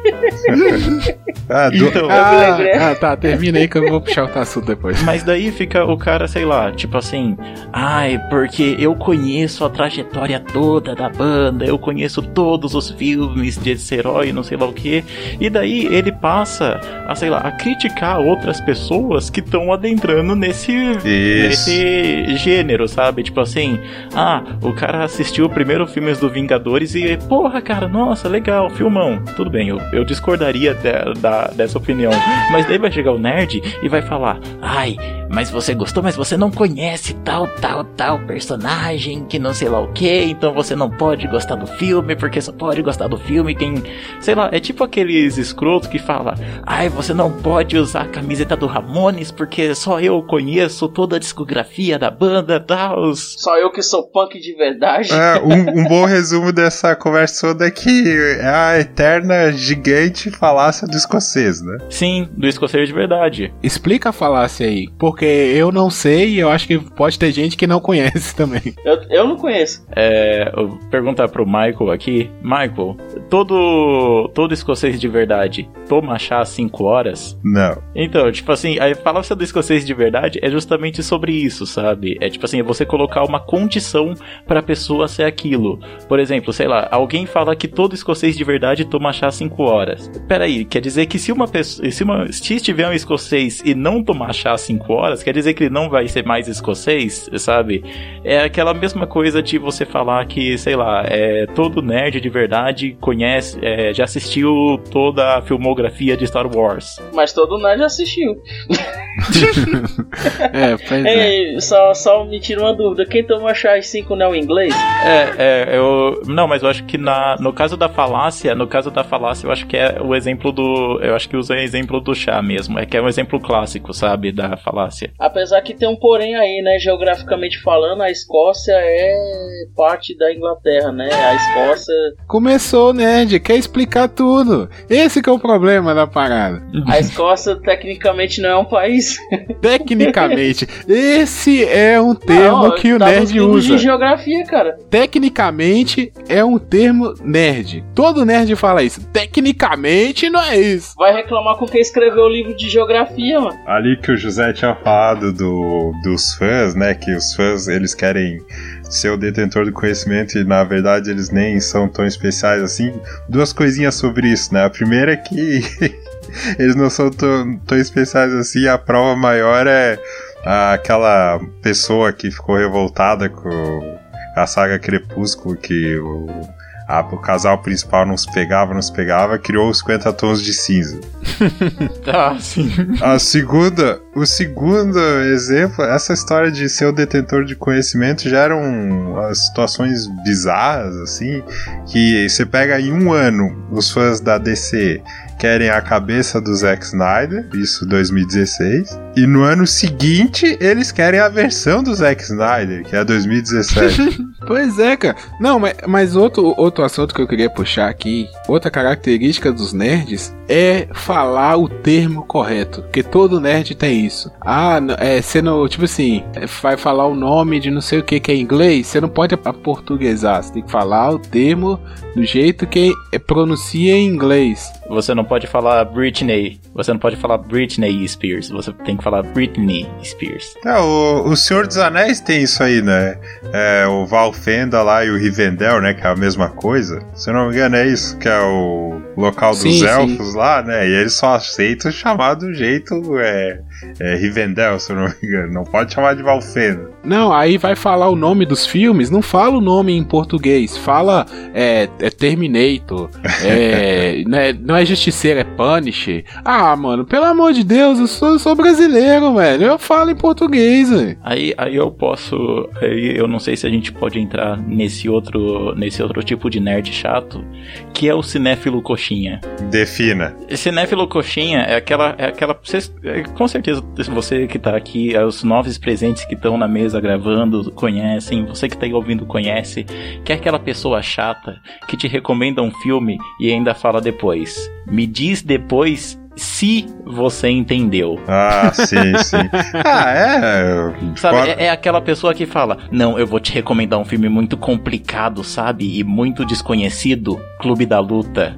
Speaker 2: Tá, termina aí que eu vou puxar o assunto depois.
Speaker 3: Mas daí fica o cara, sei lá, tipo assim, porque eu conheço a trajetória toda da banda, eu conheço todos os filmes desse herói, não sei lá o que, e daí ele passa a, sei lá, a criticar outras pessoas que estão adentrando nesse gênero, sabe? Tipo assim, o cara assistiu o primeiro filme do Vingadores e, porra, cara, nossa, legal, filmão. Tudo bem, eu discordaria dessa opinião, mas daí vai chegar o nerd e vai falar: mas você gostou, mas você não conhece tal personagem que não sei lá o que, então você não pode gostar do filme, porque só pode gostar do filme quem, sei lá, é tipo aqueles escrotos que fala: você não pode usar a camiseta do Ramones porque só eu conheço toda a discografia da banda, tal.
Speaker 5: Só eu que sou punk de verdade.
Speaker 4: Um bom resumo dessa conversa toda é que é a eterna gigante falácia do escocês, né?
Speaker 3: Sim, do escocês de verdade.
Speaker 2: Explica a falácia aí, porque eu não sei e eu acho que pode ter gente que não conhece também.
Speaker 5: Eu não conheço.
Speaker 3: Eu vou perguntar pro Michael aqui. Michael, todo escocês de verdade toma chá às 5 horas?
Speaker 4: Não.
Speaker 3: Então, tipo assim, a falácia do escocês de verdade é justamente sobre isso, sabe? É tipo assim, é você colocar uma condição pra pessoa ser aquilo. Por exemplo, sei lá, alguém fala que todo escocês de verdade toma chá às 5 horas. Peraí, quer dizer que se tiver um escocês e não tomar chá às 5 horas, quer dizer que ele não vai ser mais escocês, sabe? É aquela mesma coisa de você falar que, sei lá, todo nerd de verdade conhece, já assistiu toda a filmografia de Star Wars.
Speaker 5: Mas todo nerd assistiu.
Speaker 2: Pois
Speaker 5: Só me tira uma dúvida: quem toma chá às 5 não é o inglês?
Speaker 3: Não, mas eu acho que no caso da falácia, eu acho que é o exemplo eu acho que usa o exemplo do chá mesmo, que é um exemplo clássico, sabe, da falácia.
Speaker 5: Apesar que tem um porém aí, né, geograficamente falando, a Escócia é parte da Inglaterra, né, a Escócia...
Speaker 2: Começou, nerd, quer explicar tudo. Esse que é o problema da parada.
Speaker 5: A Escócia tecnicamente não é um país.
Speaker 2: Tecnicamente, esse é um termo que o nerd usa.
Speaker 5: De geografia, cara.
Speaker 2: Tecnicamente é um termo nerd. Todo nerd fala isso. Tecnicamente não é isso.
Speaker 5: Vai reclamar com quem escreveu o livro de geografia, mano.
Speaker 4: Ali que o José tinha falado dos fãs, né? Que os fãs, eles querem ser o detentor do conhecimento e na verdade eles nem são tão especiais assim. Duas coisinhas sobre isso, né? A primeira é que eles não são tão especiais assim. A prova maior é aquela pessoa que ficou revoltada com a saga Crepúsculo, que o casal principal não se pegava, criou os 50 tons de cinza.
Speaker 3: Sim.
Speaker 4: O segundo exemplo, essa história de ser o detentor de conhecimento geram situações bizarras, assim, que você pega em um ano, os fãs da DC querem a cabeça do Zack Snyder, isso 2016, e no ano seguinte eles querem a versão do Zack Snyder, que é 2017.
Speaker 2: Pois é, cara. Não, mas outro assunto que eu queria puxar aqui, outra característica dos nerds é falar o termo correto, porque todo nerd tem isso. Você não, tipo assim, vai falar o nome de não sei o que é em inglês, você não pode aportuguesar, você tem que falar o termo do jeito que pronuncia em inglês.
Speaker 3: Você não pode falar Britney, você não pode falar Britney Spears, você tem que falar Britney Spears.
Speaker 4: O Senhor dos Anéis tem isso aí, né? O Valfenda lá e o Rivendell, né? Que é a mesma coisa. Se eu não me engano é isso, que é o local dos elfos lá, né? E eles só aceitam chamar do jeito Rivendell, se eu não me engano. Não pode chamar de Valfenda.
Speaker 2: Não, aí vai falar o nome dos filmes, não fala o nome em português, fala Terminator, não é Justiceiro, é Punisher. Ah, mano, pelo amor de Deus, eu sou brasileiro, velho, eu falo em português, velho.
Speaker 3: Aí eu posso, eu não sei se a gente pode entrar nesse outro tipo de nerd chato, que é o cinéfilo coxinha.
Speaker 4: Defina.
Speaker 3: Cinéfilo coxinha é aquela com certeza você que tá aqui, os novos presentes que estão na mesa gravando conhecem, você que tá aí ouvindo conhece, que é aquela pessoa chata que te recomenda um filme e ainda fala depois, me diz depois se você entendeu.
Speaker 4: Ah, sim.
Speaker 3: Sabe, é aquela pessoa que fala, não, eu vou te recomendar um filme muito complicado, sabe, e muito desconhecido, Clube da Luta.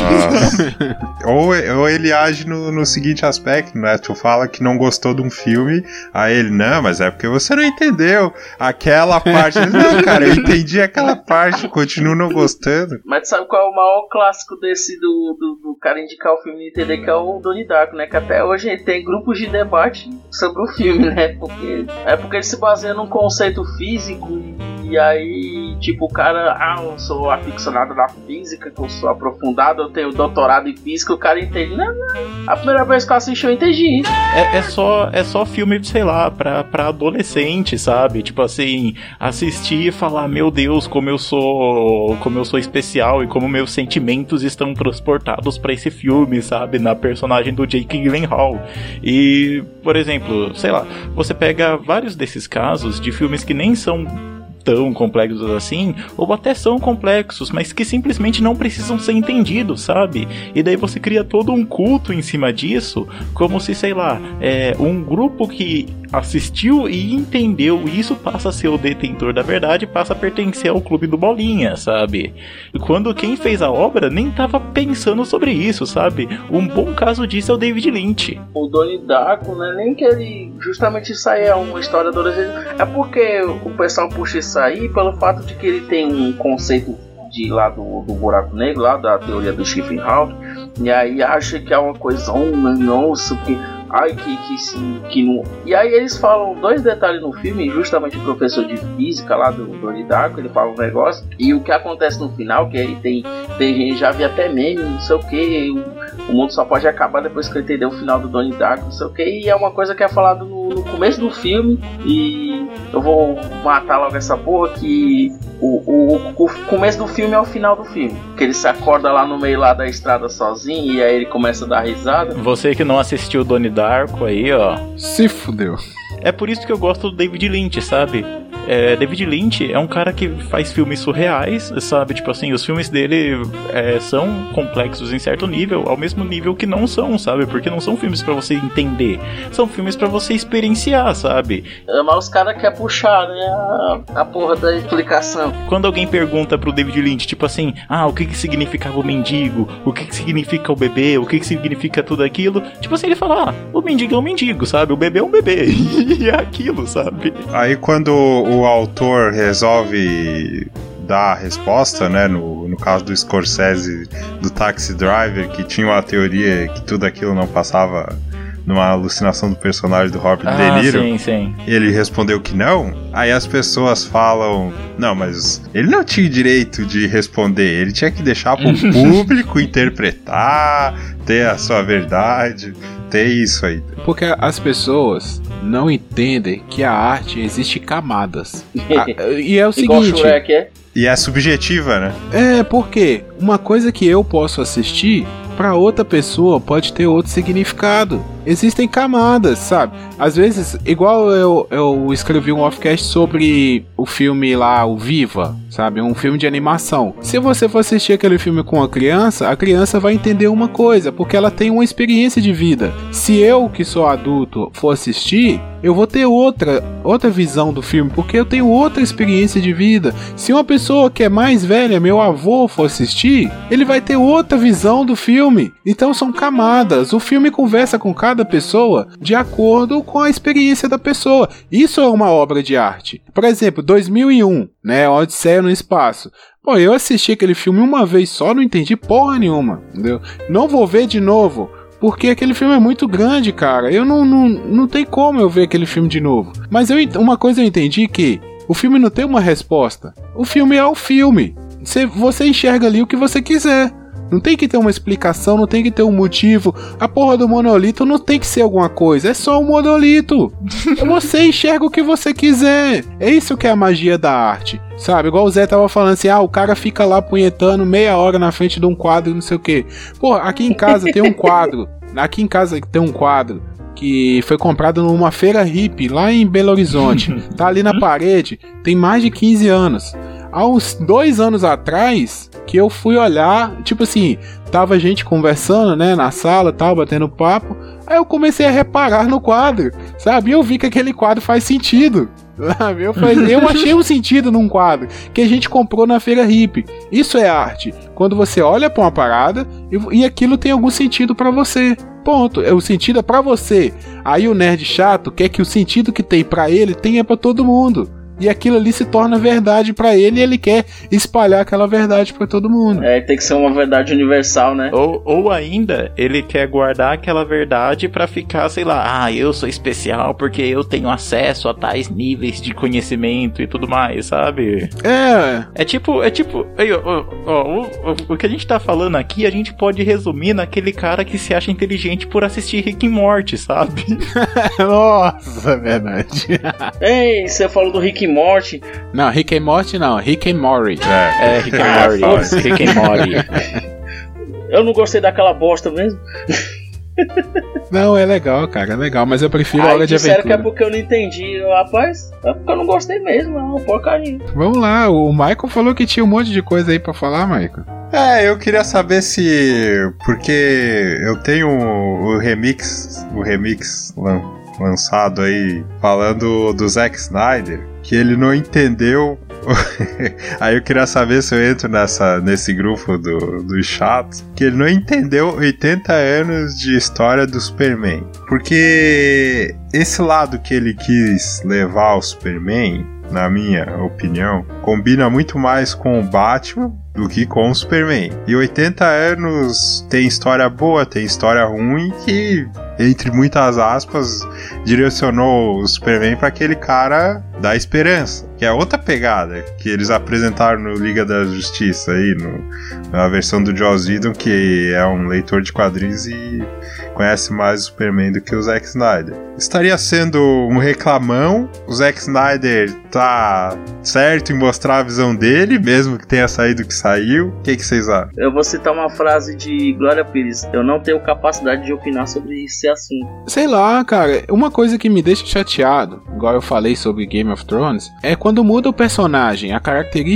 Speaker 4: Ou ele age no seguinte aspecto, né? Tu fala que não gostou de um filme, aí ele, não, mas é porque você não entendeu aquela parte. Não, cara, eu entendi aquela parte, continuo não gostando.
Speaker 5: Mas tu sabe qual é o maior clássico desse do cara indicar o filme e entender, que é o Donnie Darko, né? Que até hoje tem grupos de debate sobre o filme, né? Porque ele se baseia num conceito físico. E aí, tipo, o cara, eu sou aficionado na física, que eu sou aprofundado, eu tenho doutorado em física, o cara entende. Não, a primeira vez que eu assisti, eu entendi.
Speaker 3: É só filme, sei lá, pra adolescente, sabe? Tipo assim, assistir e falar, meu Deus, como eu sou especial e como meus sentimentos estão transportados pra esse filme, sabe? Na personagem do Jake Gyllenhaal. E, por exemplo, sei lá, você pega vários desses casos de filmes que nem são tão complexos assim, ou até são complexos, mas que simplesmente não precisam ser entendidos, sabe? E daí você cria todo um culto em cima disso, como se, sei lá, um grupo que assistiu e entendeu, e isso passa a ser o detentor da verdade, passa a pertencer ao clube do Bolinha, sabe? Quando quem fez a obra nem tava pensando sobre isso, sabe? Um bom caso disso é o David Lynch.
Speaker 5: O Donnie Darko, né? Nem que ele justamente isso aí é uma história adolescente, é porque o pessoal puxa isso aí pelo fato de que ele tem um conceito lá do buraco negro, lá da teoria do Stephen Hawking, e aí acha que é uma coisa, nossa, que não. E aí eles falam dois detalhes no filme, justamente o professor de física lá do Donnie Darko, ele fala um negócio, e o que acontece no final, que aí tem gente, já vi até meme, não sei o que, o mundo só pode acabar depois que eu entender o final do Donnie Darko, não sei o que, e é uma coisa que é falado no começo do filme, e eu vou matar logo essa porra, que o começo do filme é o final do filme, que ele se acorda lá no meio lá da estrada sozinho, e aí ele começa a dar risada.
Speaker 3: Você que não assistiu o Donnie Darko aí, ó,
Speaker 2: se fudeu.
Speaker 3: É por isso que eu gosto do David Lynch, sabe? David Lynch é um cara que faz filmes surreais, sabe? Tipo assim, os filmes dele são complexos em certo nível, ao mesmo nível que não são, sabe? Porque não são filmes pra você entender, são filmes pra você experienciar, sabe?
Speaker 5: Mas os caras querem puxar, né? A porra da explicação.
Speaker 3: Quando alguém pergunta pro David Lynch, tipo assim, o que significava o mendigo? O que significa o bebê? O que significa tudo aquilo? Tipo assim, ele fala, o mendigo é um mendigo, sabe? O bebê é um bebê. E é aquilo, sabe?
Speaker 4: Aí quando o autor resolve dar a resposta, né, no caso do Scorsese, do Taxi Driver, que tinha uma teoria que tudo aquilo não passava numa alucinação do personagem do Robert De Niro,
Speaker 3: sim.
Speaker 4: Ele respondeu que não, aí as pessoas falam, não, mas ele não tinha direito de responder, ele tinha que deixar pro público interpretar, ter a sua verdade, ter isso aí.
Speaker 2: Porque as pessoas não entendem que a arte existe camadas. E é o seguinte...
Speaker 5: Igual Shrek, é?
Speaker 4: E é subjetiva, né?
Speaker 2: Porque uma coisa que eu posso assistir, pra outra pessoa pode ter outro significado. Existem camadas, sabe? Às vezes, igual eu escrevi um offcast sobre o filme lá, o Viva, sabe? Um filme de animação. Se você for assistir aquele filme com a criança vai entender uma coisa, porque ela tem uma experiência de vida. Se eu, que sou adulto, for assistir, eu vou ter outra visão do filme, porque eu tenho outra experiência de vida. Se uma pessoa que é mais velha, meu avô, for assistir, ele vai ter outra visão do filme. Então são camadas. O filme conversa com cada pessoa de acordo com a experiência da pessoa. Isso é uma obra de arte. Por exemplo, 2001, né, Odisseia no Espaço. Pô, eu assisti aquele filme uma vez só, não entendi porra nenhuma, entendeu? Não vou ver de novo, porque aquele filme é muito grande, cara. Eu não tem como eu ver aquele filme de novo. Mas uma coisa eu entendi, que o filme não tem uma resposta. O filme é o filme. Você enxerga ali o que você quiser. Não tem que ter uma explicação, não tem que ter um motivo. A porra do monolito não tem que ser alguma coisa, é só um monolito. Você enxerga o que você quiser. É isso que é a magia da arte, sabe? Igual o Zé tava falando assim, o cara fica lá punhetando meia hora na frente de um quadro, não sei o quê. Pô, aqui em casa tem um quadro. Aqui em casa tem um quadro que foi comprado numa feira hippie lá em Belo Horizonte. Tá ali na parede, tem mais de 15 anos. Há uns 2 anos atrás, que eu fui olhar, tipo assim, tava gente conversando, né, na sala, tal, batendo papo, aí eu comecei a reparar no quadro, sabe, e eu vi que aquele quadro faz sentido, sabe, eu achei um sentido num quadro, que a gente comprou na feira hippie. Isso é arte, quando você olha pra uma parada, e aquilo tem algum sentido pra você. Ponto, o sentido é pra você. Aí o nerd chato quer que o sentido que tem pra ele tenha pra todo mundo. E aquilo ali se torna verdade pra ele, e ele quer espalhar aquela verdade pra todo mundo.
Speaker 5: Tem que ser uma verdade universal, né?
Speaker 3: Ou ainda, ele quer guardar aquela verdade pra ficar, sei lá, eu sou especial porque eu tenho acesso a tais níveis de conhecimento e tudo mais, sabe? É tipo, o que a gente tá falando aqui, a gente pode resumir naquele cara que se acha inteligente por assistir Rick and Morty, sabe?
Speaker 2: Nossa, é verdade.
Speaker 5: Ei, você falou do Rick and Morty.
Speaker 2: Não, Rick and Morty não, Rick and Morty.
Speaker 3: Rick and Morty. Rick and Morty.
Speaker 5: Eu não gostei daquela bosta mesmo.
Speaker 2: Não, é legal, cara, é legal, mas eu prefiro a Hora de Aventura.
Speaker 5: Disseram que é porque eu não entendi. Rapaz, é porque eu não gostei mesmo, é uma porcaria.
Speaker 2: Vamos lá, o Michael falou que tinha um monte de coisa aí pra falar, Michael.
Speaker 4: Eu queria saber se... Porque eu tenho o remix lançado aí, falando do Zack Snyder, que ele não entendeu. Aí eu queria saber se eu entro nesse grupo dos chatos, que ele não entendeu 80 anos de história do Superman. Porque esse lado que ele quis levar ao Superman, na minha opinião, combina muito mais com o Batman do que com o Superman. E 80 anos tem história boa, tem história ruim, que, entre muitas aspas, direcionou o Superman para aquele cara da esperança, que é outra pegada que eles apresentaram no Liga da Justiça aí, na versão do Joss Whedon, que é um leitor de quadrinhos e conhece mais o Superman do que o Zack Snyder. Estaria sendo um reclamão, o Zack Snyder tá certo em mostrar a visão dele, mesmo que tenha saído o que saiu. O que vocês acham?
Speaker 5: Eu vou citar uma frase de Glória Pires: eu não tenho capacidade de opinar sobre esse assunto.
Speaker 2: Sei lá, cara, uma coisa que me deixa chateado, igual eu falei sobre Game of Thrones, é quando muda o personagem, a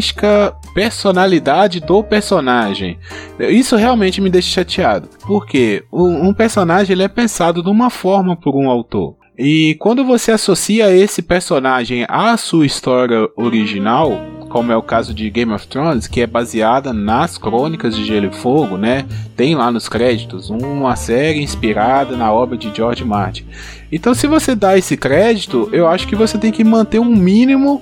Speaker 2: personalidade do personagem. Isso realmente me deixa chateado, porque um personagem ele é pensado de uma forma por um autor. E quando você associa esse personagem à sua história original, como é o caso de Game of Thrones, que é baseada nas Crônicas de Gelo e Fogo, né? Tem lá nos créditos uma série inspirada na obra de George Martin. Então, se você dá esse crédito, eu acho que você tem que manter um mínimo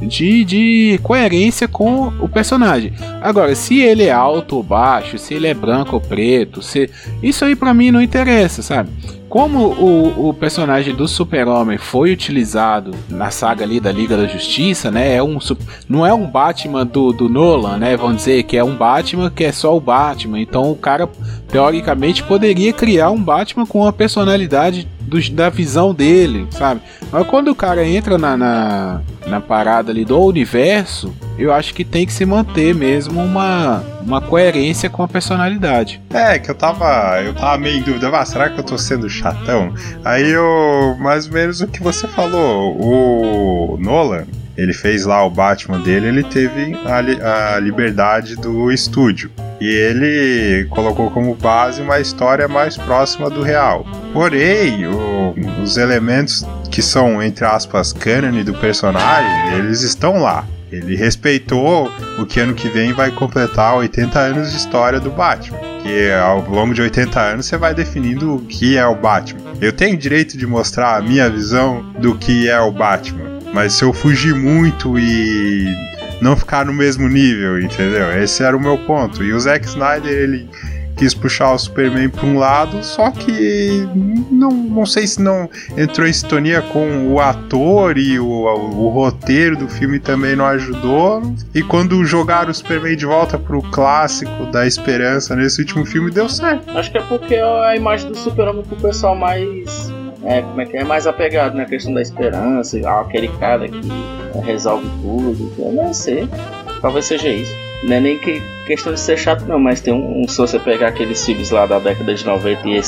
Speaker 2: de coerência com o personagem. Agora, se ele é alto ou baixo, se ele é branco ou preto, isso aí pra mim não interessa, sabe? Como o personagem do Super-Homem foi utilizado na saga ali da Liga da Justiça, né? Não é um Batman do Nolan, né? Vamos dizer que é um Batman que é só o Batman. Então o cara, teoricamente, poderia criar um Batman com a personalidade da visão dele, sabe? Mas quando o cara entra na parada ali do universo, eu acho que tem que se manter mesmo uma coerência com a personalidade.
Speaker 4: Que eu tava meio em dúvida, será que eu tô sendo chatão? Aí mais ou menos o que você falou, o Nolan, ele fez lá o Batman dele, ele teve a liberdade do estúdio. E ele colocou como base uma história mais próxima do real. Porém, os elementos que são, entre aspas, cânone do personagem, eles estão lá. Ele respeitou o que ano que vem vai completar 80 anos de história do Batman. Que ao longo de 80 anos você vai definindo o que é o Batman. Eu tenho direito de mostrar a minha visão do que é o Batman. Mas se eu fugir muito e não ficar no mesmo nível, entendeu? Esse era o meu ponto. E o Zack Snyder, ele quis puxar o Superman para um lado, só que não sei se não entrou em sintonia com o ator e o roteiro do filme também não ajudou. E quando jogaram o Superman de volta pro clássico da esperança nesse último filme, deu certo.
Speaker 5: Acho que é porque a imagem do Super-Homem pro pessoal mais... como é que é? Mais apegado na questão da esperança, aquele cara que resolve tudo. Não sei, talvez seja isso. Não é nem questão de ser chato não, mas tem se você pegar aqueles filmes lá da década de 90 e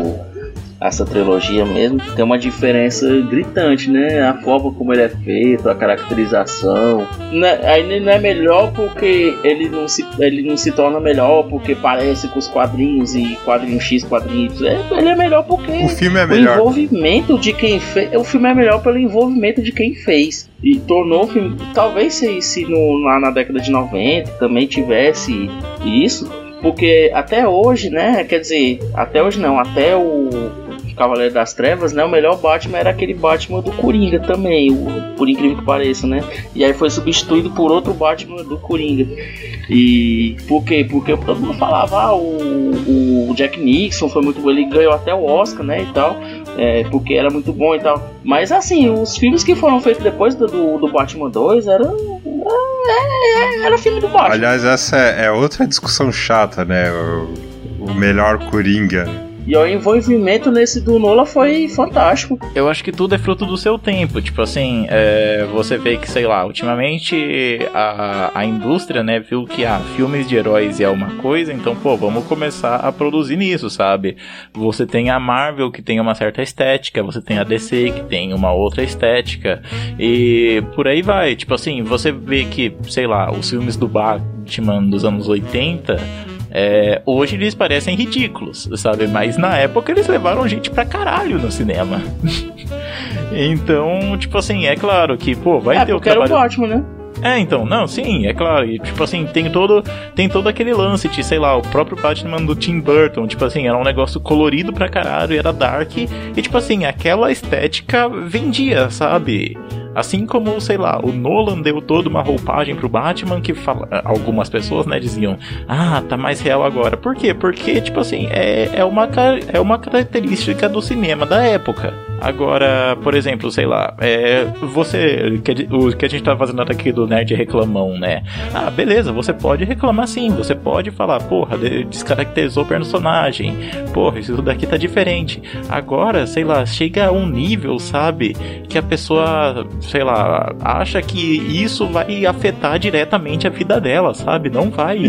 Speaker 5: essa trilogia mesmo, tem uma diferença gritante, né? A forma como ele é feito, a caracterização. Aí não é melhor porque ele não se torna melhor porque parece com os quadrinhos e quadrinho X, quadrinho Y. Ele é melhor porque
Speaker 4: o filme é melhor.
Speaker 5: O envolvimento de quem fez. O filme é melhor pelo envolvimento de quem fez. E tornou o filme. Talvez se na década de 90 também tivesse isso. Porque até hoje, né? Quer dizer, até hoje não, até o Cavaleiro das Trevas, né? O melhor Batman era aquele Batman do Coringa também, por incrível que pareça, né? E aí foi substituído por outro Batman do Coringa. E por quê? Porque todo mundo falava, o Jack Nixon foi muito bom, ele ganhou até o Oscar, né? E tal, porque era muito bom e tal. Mas assim, os filmes que foram feitos depois do Batman 2 era filme do Batman.
Speaker 4: Aliás, essa é outra discussão chata, né? O melhor Coringa.
Speaker 5: E o envolvimento nesse do Nolan foi fantástico.
Speaker 3: Eu acho que tudo é fruto do seu tempo. Tipo assim, você vê que, sei lá, ultimamente a indústria, né, viu que filmes de heróis é uma coisa, então, vamos começar a produzir nisso, sabe? Você tem a Marvel, que tem uma certa estética, você tem a DC, que tem uma outra estética, e por aí vai. Tipo assim, você vê que, sei lá, os filmes do Batman dos anos 80... hoje eles parecem ridículos, sabe? Mas na época eles levaram gente pra caralho no cinema. Então, tipo assim, é claro que, vai ter o trabalho...
Speaker 5: era o Batman, né?
Speaker 3: Então, não, sim, é claro. E, tipo assim, tem todo aquele lance de, sei lá, o próprio Batman do Tim Burton, tipo assim, era um negócio colorido pra caralho, era dark, e tipo assim, aquela estética vendia, sabe? Assim como, sei lá, o Nolan deu toda uma roupagem pro Batman que algumas pessoas, né, diziam, tá mais real agora. Por quê? Porque, tipo assim, é uma característica do cinema da época. Agora, por exemplo, sei lá, o que a gente tá fazendo aqui do Nerd Reclamão, né? Beleza, você pode reclamar sim, você pode falar, descaracterizou o personagem, isso daqui tá diferente. Agora, sei lá, chega a um nível, sabe, que a pessoa, sei lá, acha que isso vai afetar diretamente a vida dela, sabe? Não vai.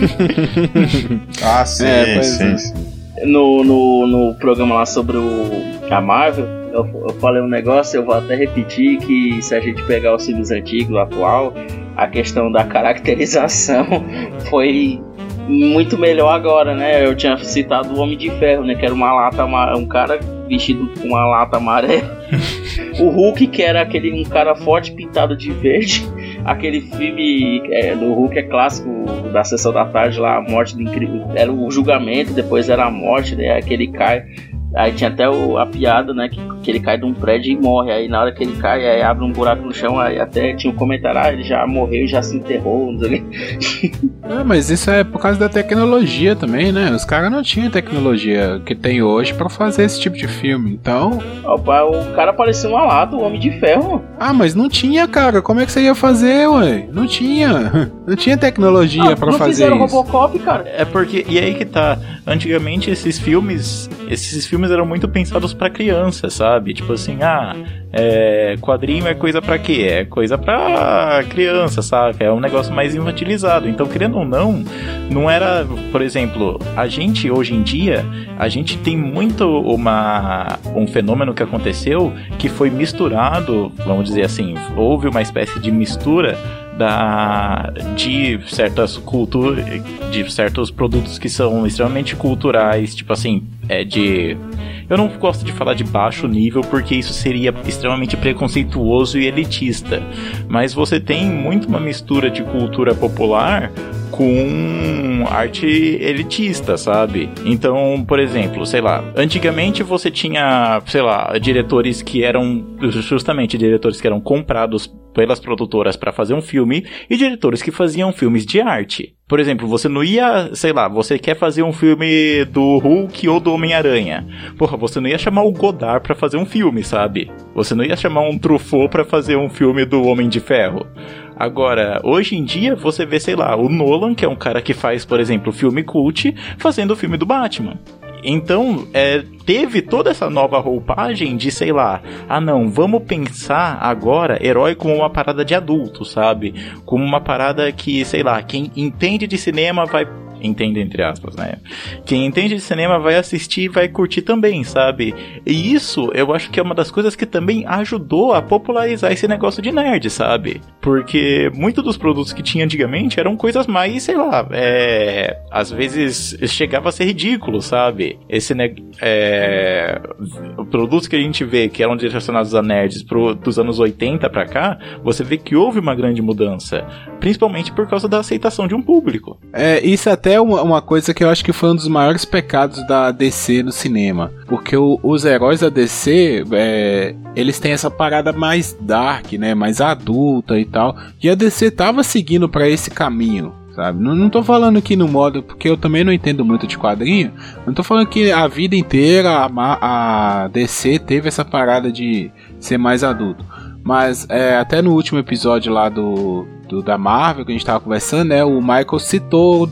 Speaker 4: Sim.
Speaker 5: No programa lá sobre a Marvel, eu falei um negócio, eu vou até repetir, que se a gente pegar os filmes antigos, atual, a questão da caracterização foi muito melhor agora, né? Eu tinha citado o Homem de Ferro, né? Que era um cara vestido com uma lata amarela. O Hulk, que era um cara forte pintado de verde. Aquele filme do Hulk é clássico, da Sessão da Tarde lá, a morte do incrível. Era o julgamento, depois era a morte, né? Aquele cai. Aí tinha até a piada, né, que ele cai de um prédio e morre. Aí na hora que ele cai, aí abre um buraco no chão. Aí até tinha um comentário, ele já morreu, já se enterrou, não sei o quê.
Speaker 2: Mas isso é por causa da tecnologia também, né? Os caras não tinham tecnologia que tem hoje pra fazer esse tipo de filme, então...
Speaker 5: O cara parecia uma lata, o Homem de Ferro.
Speaker 2: Mas não tinha, cara. Como é que você ia fazer, ué? Não tinha. Não tinha tecnologia pra fazer isso.
Speaker 5: Não fizeram Robocop, cara.
Speaker 3: É porque... E aí que tá. Antigamente esses filmes filmes eram muito pensados pra criança, sabe? Tipo assim, quadrinho é coisa pra quê? É coisa pra criança, sabe? É um negócio mais infantilizado. Então, querendo ou não era... Por exemplo, a gente, hoje em dia, a gente tem muito um fenômeno que aconteceu que foi misturado, vamos dizer assim, houve uma espécie de mistura de certas culturas, de certos produtos que são extremamente culturais, tipo assim, eu não gosto de falar de baixo nível porque isso seria extremamente preconceituoso e elitista, mas você tem muito uma mistura de cultura popular com arte elitista, sabe? Então, por exemplo, sei lá, antigamente você tinha, sei lá, diretores que eram comprados pelas produtoras para fazer um filme e diretores que faziam filmes de arte. Por exemplo, você não ia, sei lá, você quer fazer um filme do Hulk ou do Homem-Aranha. Porra, você não ia chamar o Godard pra fazer um filme, sabe? Você não ia chamar um Truffaut pra fazer um filme do Homem de Ferro. Agora, hoje em dia, você vê, sei lá, o Nolan, que é um cara que faz, por exemplo, filme cult, fazendo o filme do Batman. Então, teve toda essa nova roupagem de, sei lá, vamos pensar agora herói como uma parada de adulto, sabe? Como uma parada que, sei lá, quem entende de cinema vai... Entende entre aspas, né? Quem entende de cinema vai assistir e vai curtir também, sabe? E isso, eu acho que é uma das coisas que também ajudou a popularizar esse negócio de nerd, sabe? Porque muitos dos produtos que tinha antigamente eram coisas mais, sei lá, às vezes chegava a ser ridículo, sabe? Produtos que a gente vê que eram direcionados a nerds dos anos 80 pra cá, você vê que houve uma grande mudança, principalmente por causa da aceitação de um público.
Speaker 2: Isso até é uma coisa que eu acho que foi um dos maiores pecados da DC no cinema, porque os heróis da DC, eles têm essa parada mais dark, né, mais adulta e tal, e a DC tava seguindo pra esse caminho, sabe? Não tô falando aqui no modo, porque eu também não entendo muito de quadrinho, não tô falando que a vida inteira a DC teve essa parada de ser mais adulto, mas até no último episódio lá da Marvel que a gente tava conversando, né, o Michael citou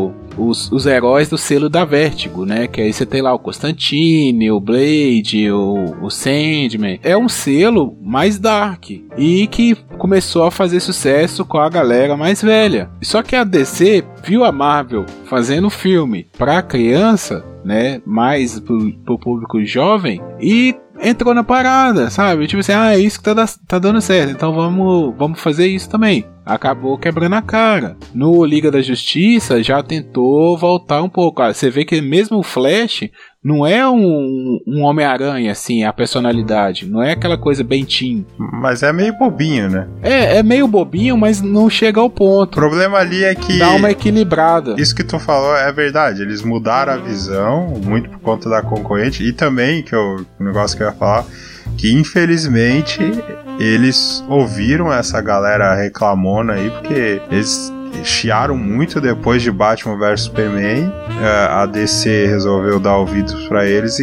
Speaker 2: os heróis do selo da Vertigo, né, que aí você tem lá o Constantine, o Blade, o Sandman. É um selo mais dark e que começou a fazer sucesso com a galera mais velha. Só que a DC viu a Marvel fazendo filme pra criança, né, mais pro público jovem, e entrou na parada, sabe? Tipo assim, é isso que tá dando certo, então vamos fazer isso também. Acabou quebrando a cara. No Liga da Justiça já tentou voltar um pouco. Você vê que mesmo o Flash não é um Homem-Aranha, assim, a personalidade. Não é aquela coisa bem teen.
Speaker 4: Mas é meio bobinho, né?
Speaker 2: É meio bobinho, mas não chega ao ponto.
Speaker 4: O problema ali é que...
Speaker 2: dá uma equilibrada.
Speaker 4: Isso que tu falou é verdade. Eles mudaram a visão, muito por conta da concorrente. E também, o negócio que eu ia falar, que infelizmente eles ouviram essa galera reclamona aí, porque eles chiaram muito depois de Batman vs Superman. A DC resolveu dar ouvidos pra eles, e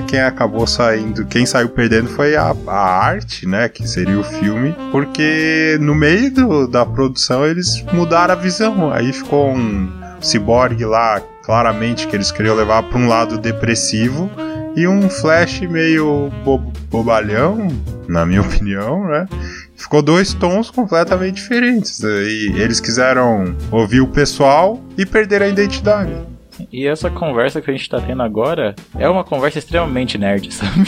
Speaker 4: quem saiu perdendo foi a arte, né, que seria o filme, porque no meio da produção eles mudaram a visão. Aí ficou um Cyborg lá, claramente que eles queriam levar pra um lado depressivo, e um Flash meio bobalhão, na minha opinião, né? Ficou dois tons completamente diferentes. E eles quiseram ouvir o pessoal e perderam a identidade.
Speaker 3: E essa conversa que a gente tá tendo agora é uma conversa extremamente nerd, sabe?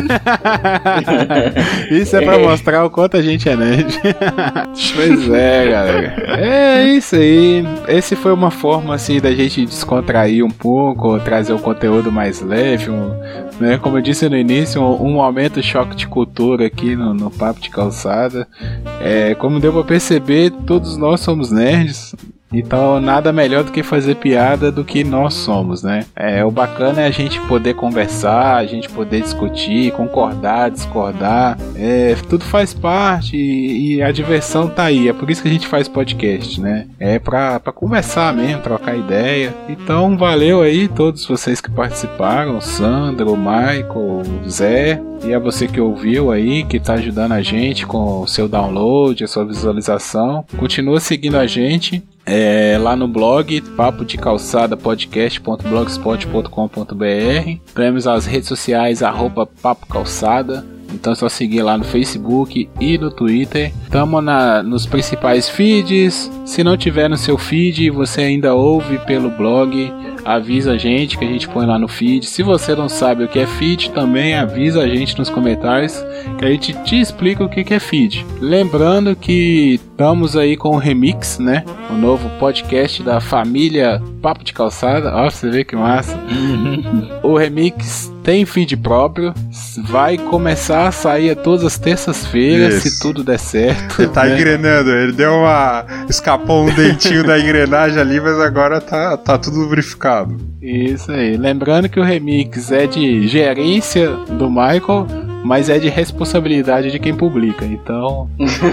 Speaker 2: Isso é pra mostrar o quanto a gente é nerd. Pois é, galera. É isso aí. Esse foi uma forma, assim, da gente descontrair um pouco, trazer um conteúdo mais leve, né? Como eu disse no início, um momento choque de cultura aqui no Papo de Calçada. Como deu pra perceber, todos nós somos nerds. Então nada melhor do que fazer piada do que nós somos, né? O bacana é a gente poder conversar, a gente poder discutir, concordar, discordar. Tudo faz parte e a diversão tá aí. É por isso que a gente faz podcast, né? É pra conversar mesmo, trocar ideia. Então valeu aí todos vocês que participaram, o Sandro, o Michael, o Zé, e a você que ouviu aí, que tá ajudando a gente com o seu download, a sua visualização. Continua seguindo a gente. lá no blog papodecalçadapodcast.blogspot.com.br. Temos as redes sociais @papocalçada. Então é só seguir lá no Facebook e no Twitter. Estamos nos principais feeds. Se não tiver no seu feed, você ainda ouve pelo blog, avisa a gente que a gente põe lá no feed. Se você não sabe o que é feed, também avisa a gente nos comentários que a gente te explica o que é feed. Lembrando que estamos aí com o Remix, né? O novo podcast da família Papo de Calçada. Ó, você vê que massa. O Remix tem feed próprio, vai começar a sair todas as terças-feiras, se tudo der certo.
Speaker 4: Ele tá engrenando, ele escapou um dentinho da engrenagem ali, mas agora tá tudo lubrificado.
Speaker 2: Isso aí, lembrando que o Remix é de gerência do Michael, mas é de responsabilidade de quem publica, então...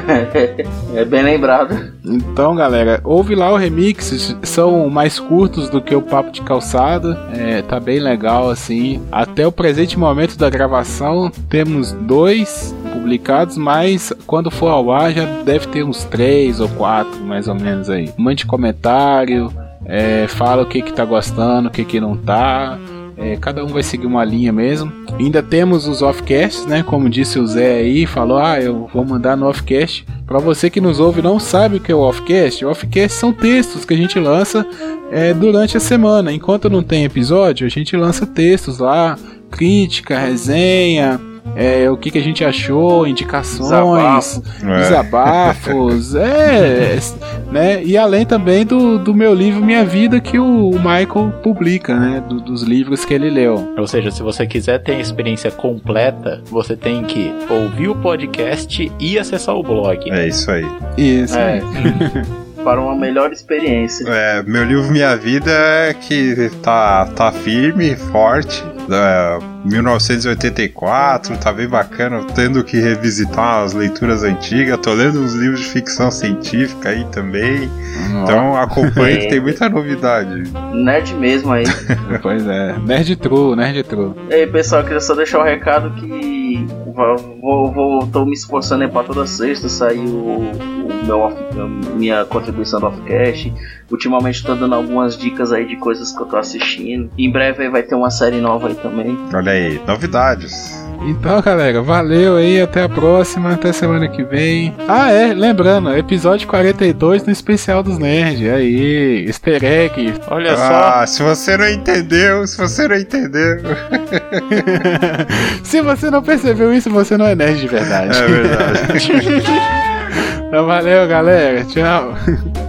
Speaker 5: É bem lembrado.
Speaker 2: Então, galera, ouve lá o Remix, são mais curtos do que o Papo de Calçada, tá bem legal, assim. Até o presente momento da gravação, temos 2 publicados, mas quando for ao ar já deve ter uns 3 ou 4, mais ou menos aí. Mande comentário, fala o que tá gostando, o que não tá... cada um vai seguir uma linha mesmo. Ainda temos os offcasts, né? Como disse o Zé aí, falou, eu vou mandar no offcast. Pra você que nos ouve e não sabe o que é o offcast são textos que a gente lança durante a semana. Enquanto não tem episódio, a gente lança textos lá, crítica, resenha, o que a gente achou, indicações, desabafos, né? E além também do meu livro Minha Vida, que o Michael publica, né? Dos livros que ele leu.
Speaker 3: Ou seja, se você quiser ter a experiência completa, você tem que ouvir o podcast e acessar o blog.
Speaker 4: É isso aí.
Speaker 2: Isso aí.
Speaker 5: Para uma melhor experiência.
Speaker 4: Meu livro Minha Vida é que tá firme, forte. 1984, tá bem bacana. Tendo que revisitar as leituras antigas. Tô lendo uns livros de ficção científica aí também. Então acompanhe que tem muita novidade.
Speaker 5: Nerd mesmo aí.
Speaker 2: Pois é, nerd true.
Speaker 5: E aí, pessoal, queria só deixar um recado que tô me esforçando aí pra toda sexta sair minha contribuição do Offcast. Ultimamente tô dando algumas dicas aí de coisas que eu tô assistindo. Em breve aí vai ter uma série nova aí também.
Speaker 4: Olha aí, novidades.
Speaker 2: Então, galera, valeu aí, até a próxima, até semana que vem. Lembrando, episódio 42 no especial dos nerds. Aí, easter egg.
Speaker 3: Olha só.
Speaker 4: Se você não entendeu.
Speaker 2: Se você não percebeu isso, você não é nerd de verdade.
Speaker 4: É verdade.
Speaker 2: Então, valeu, galera. Tchau.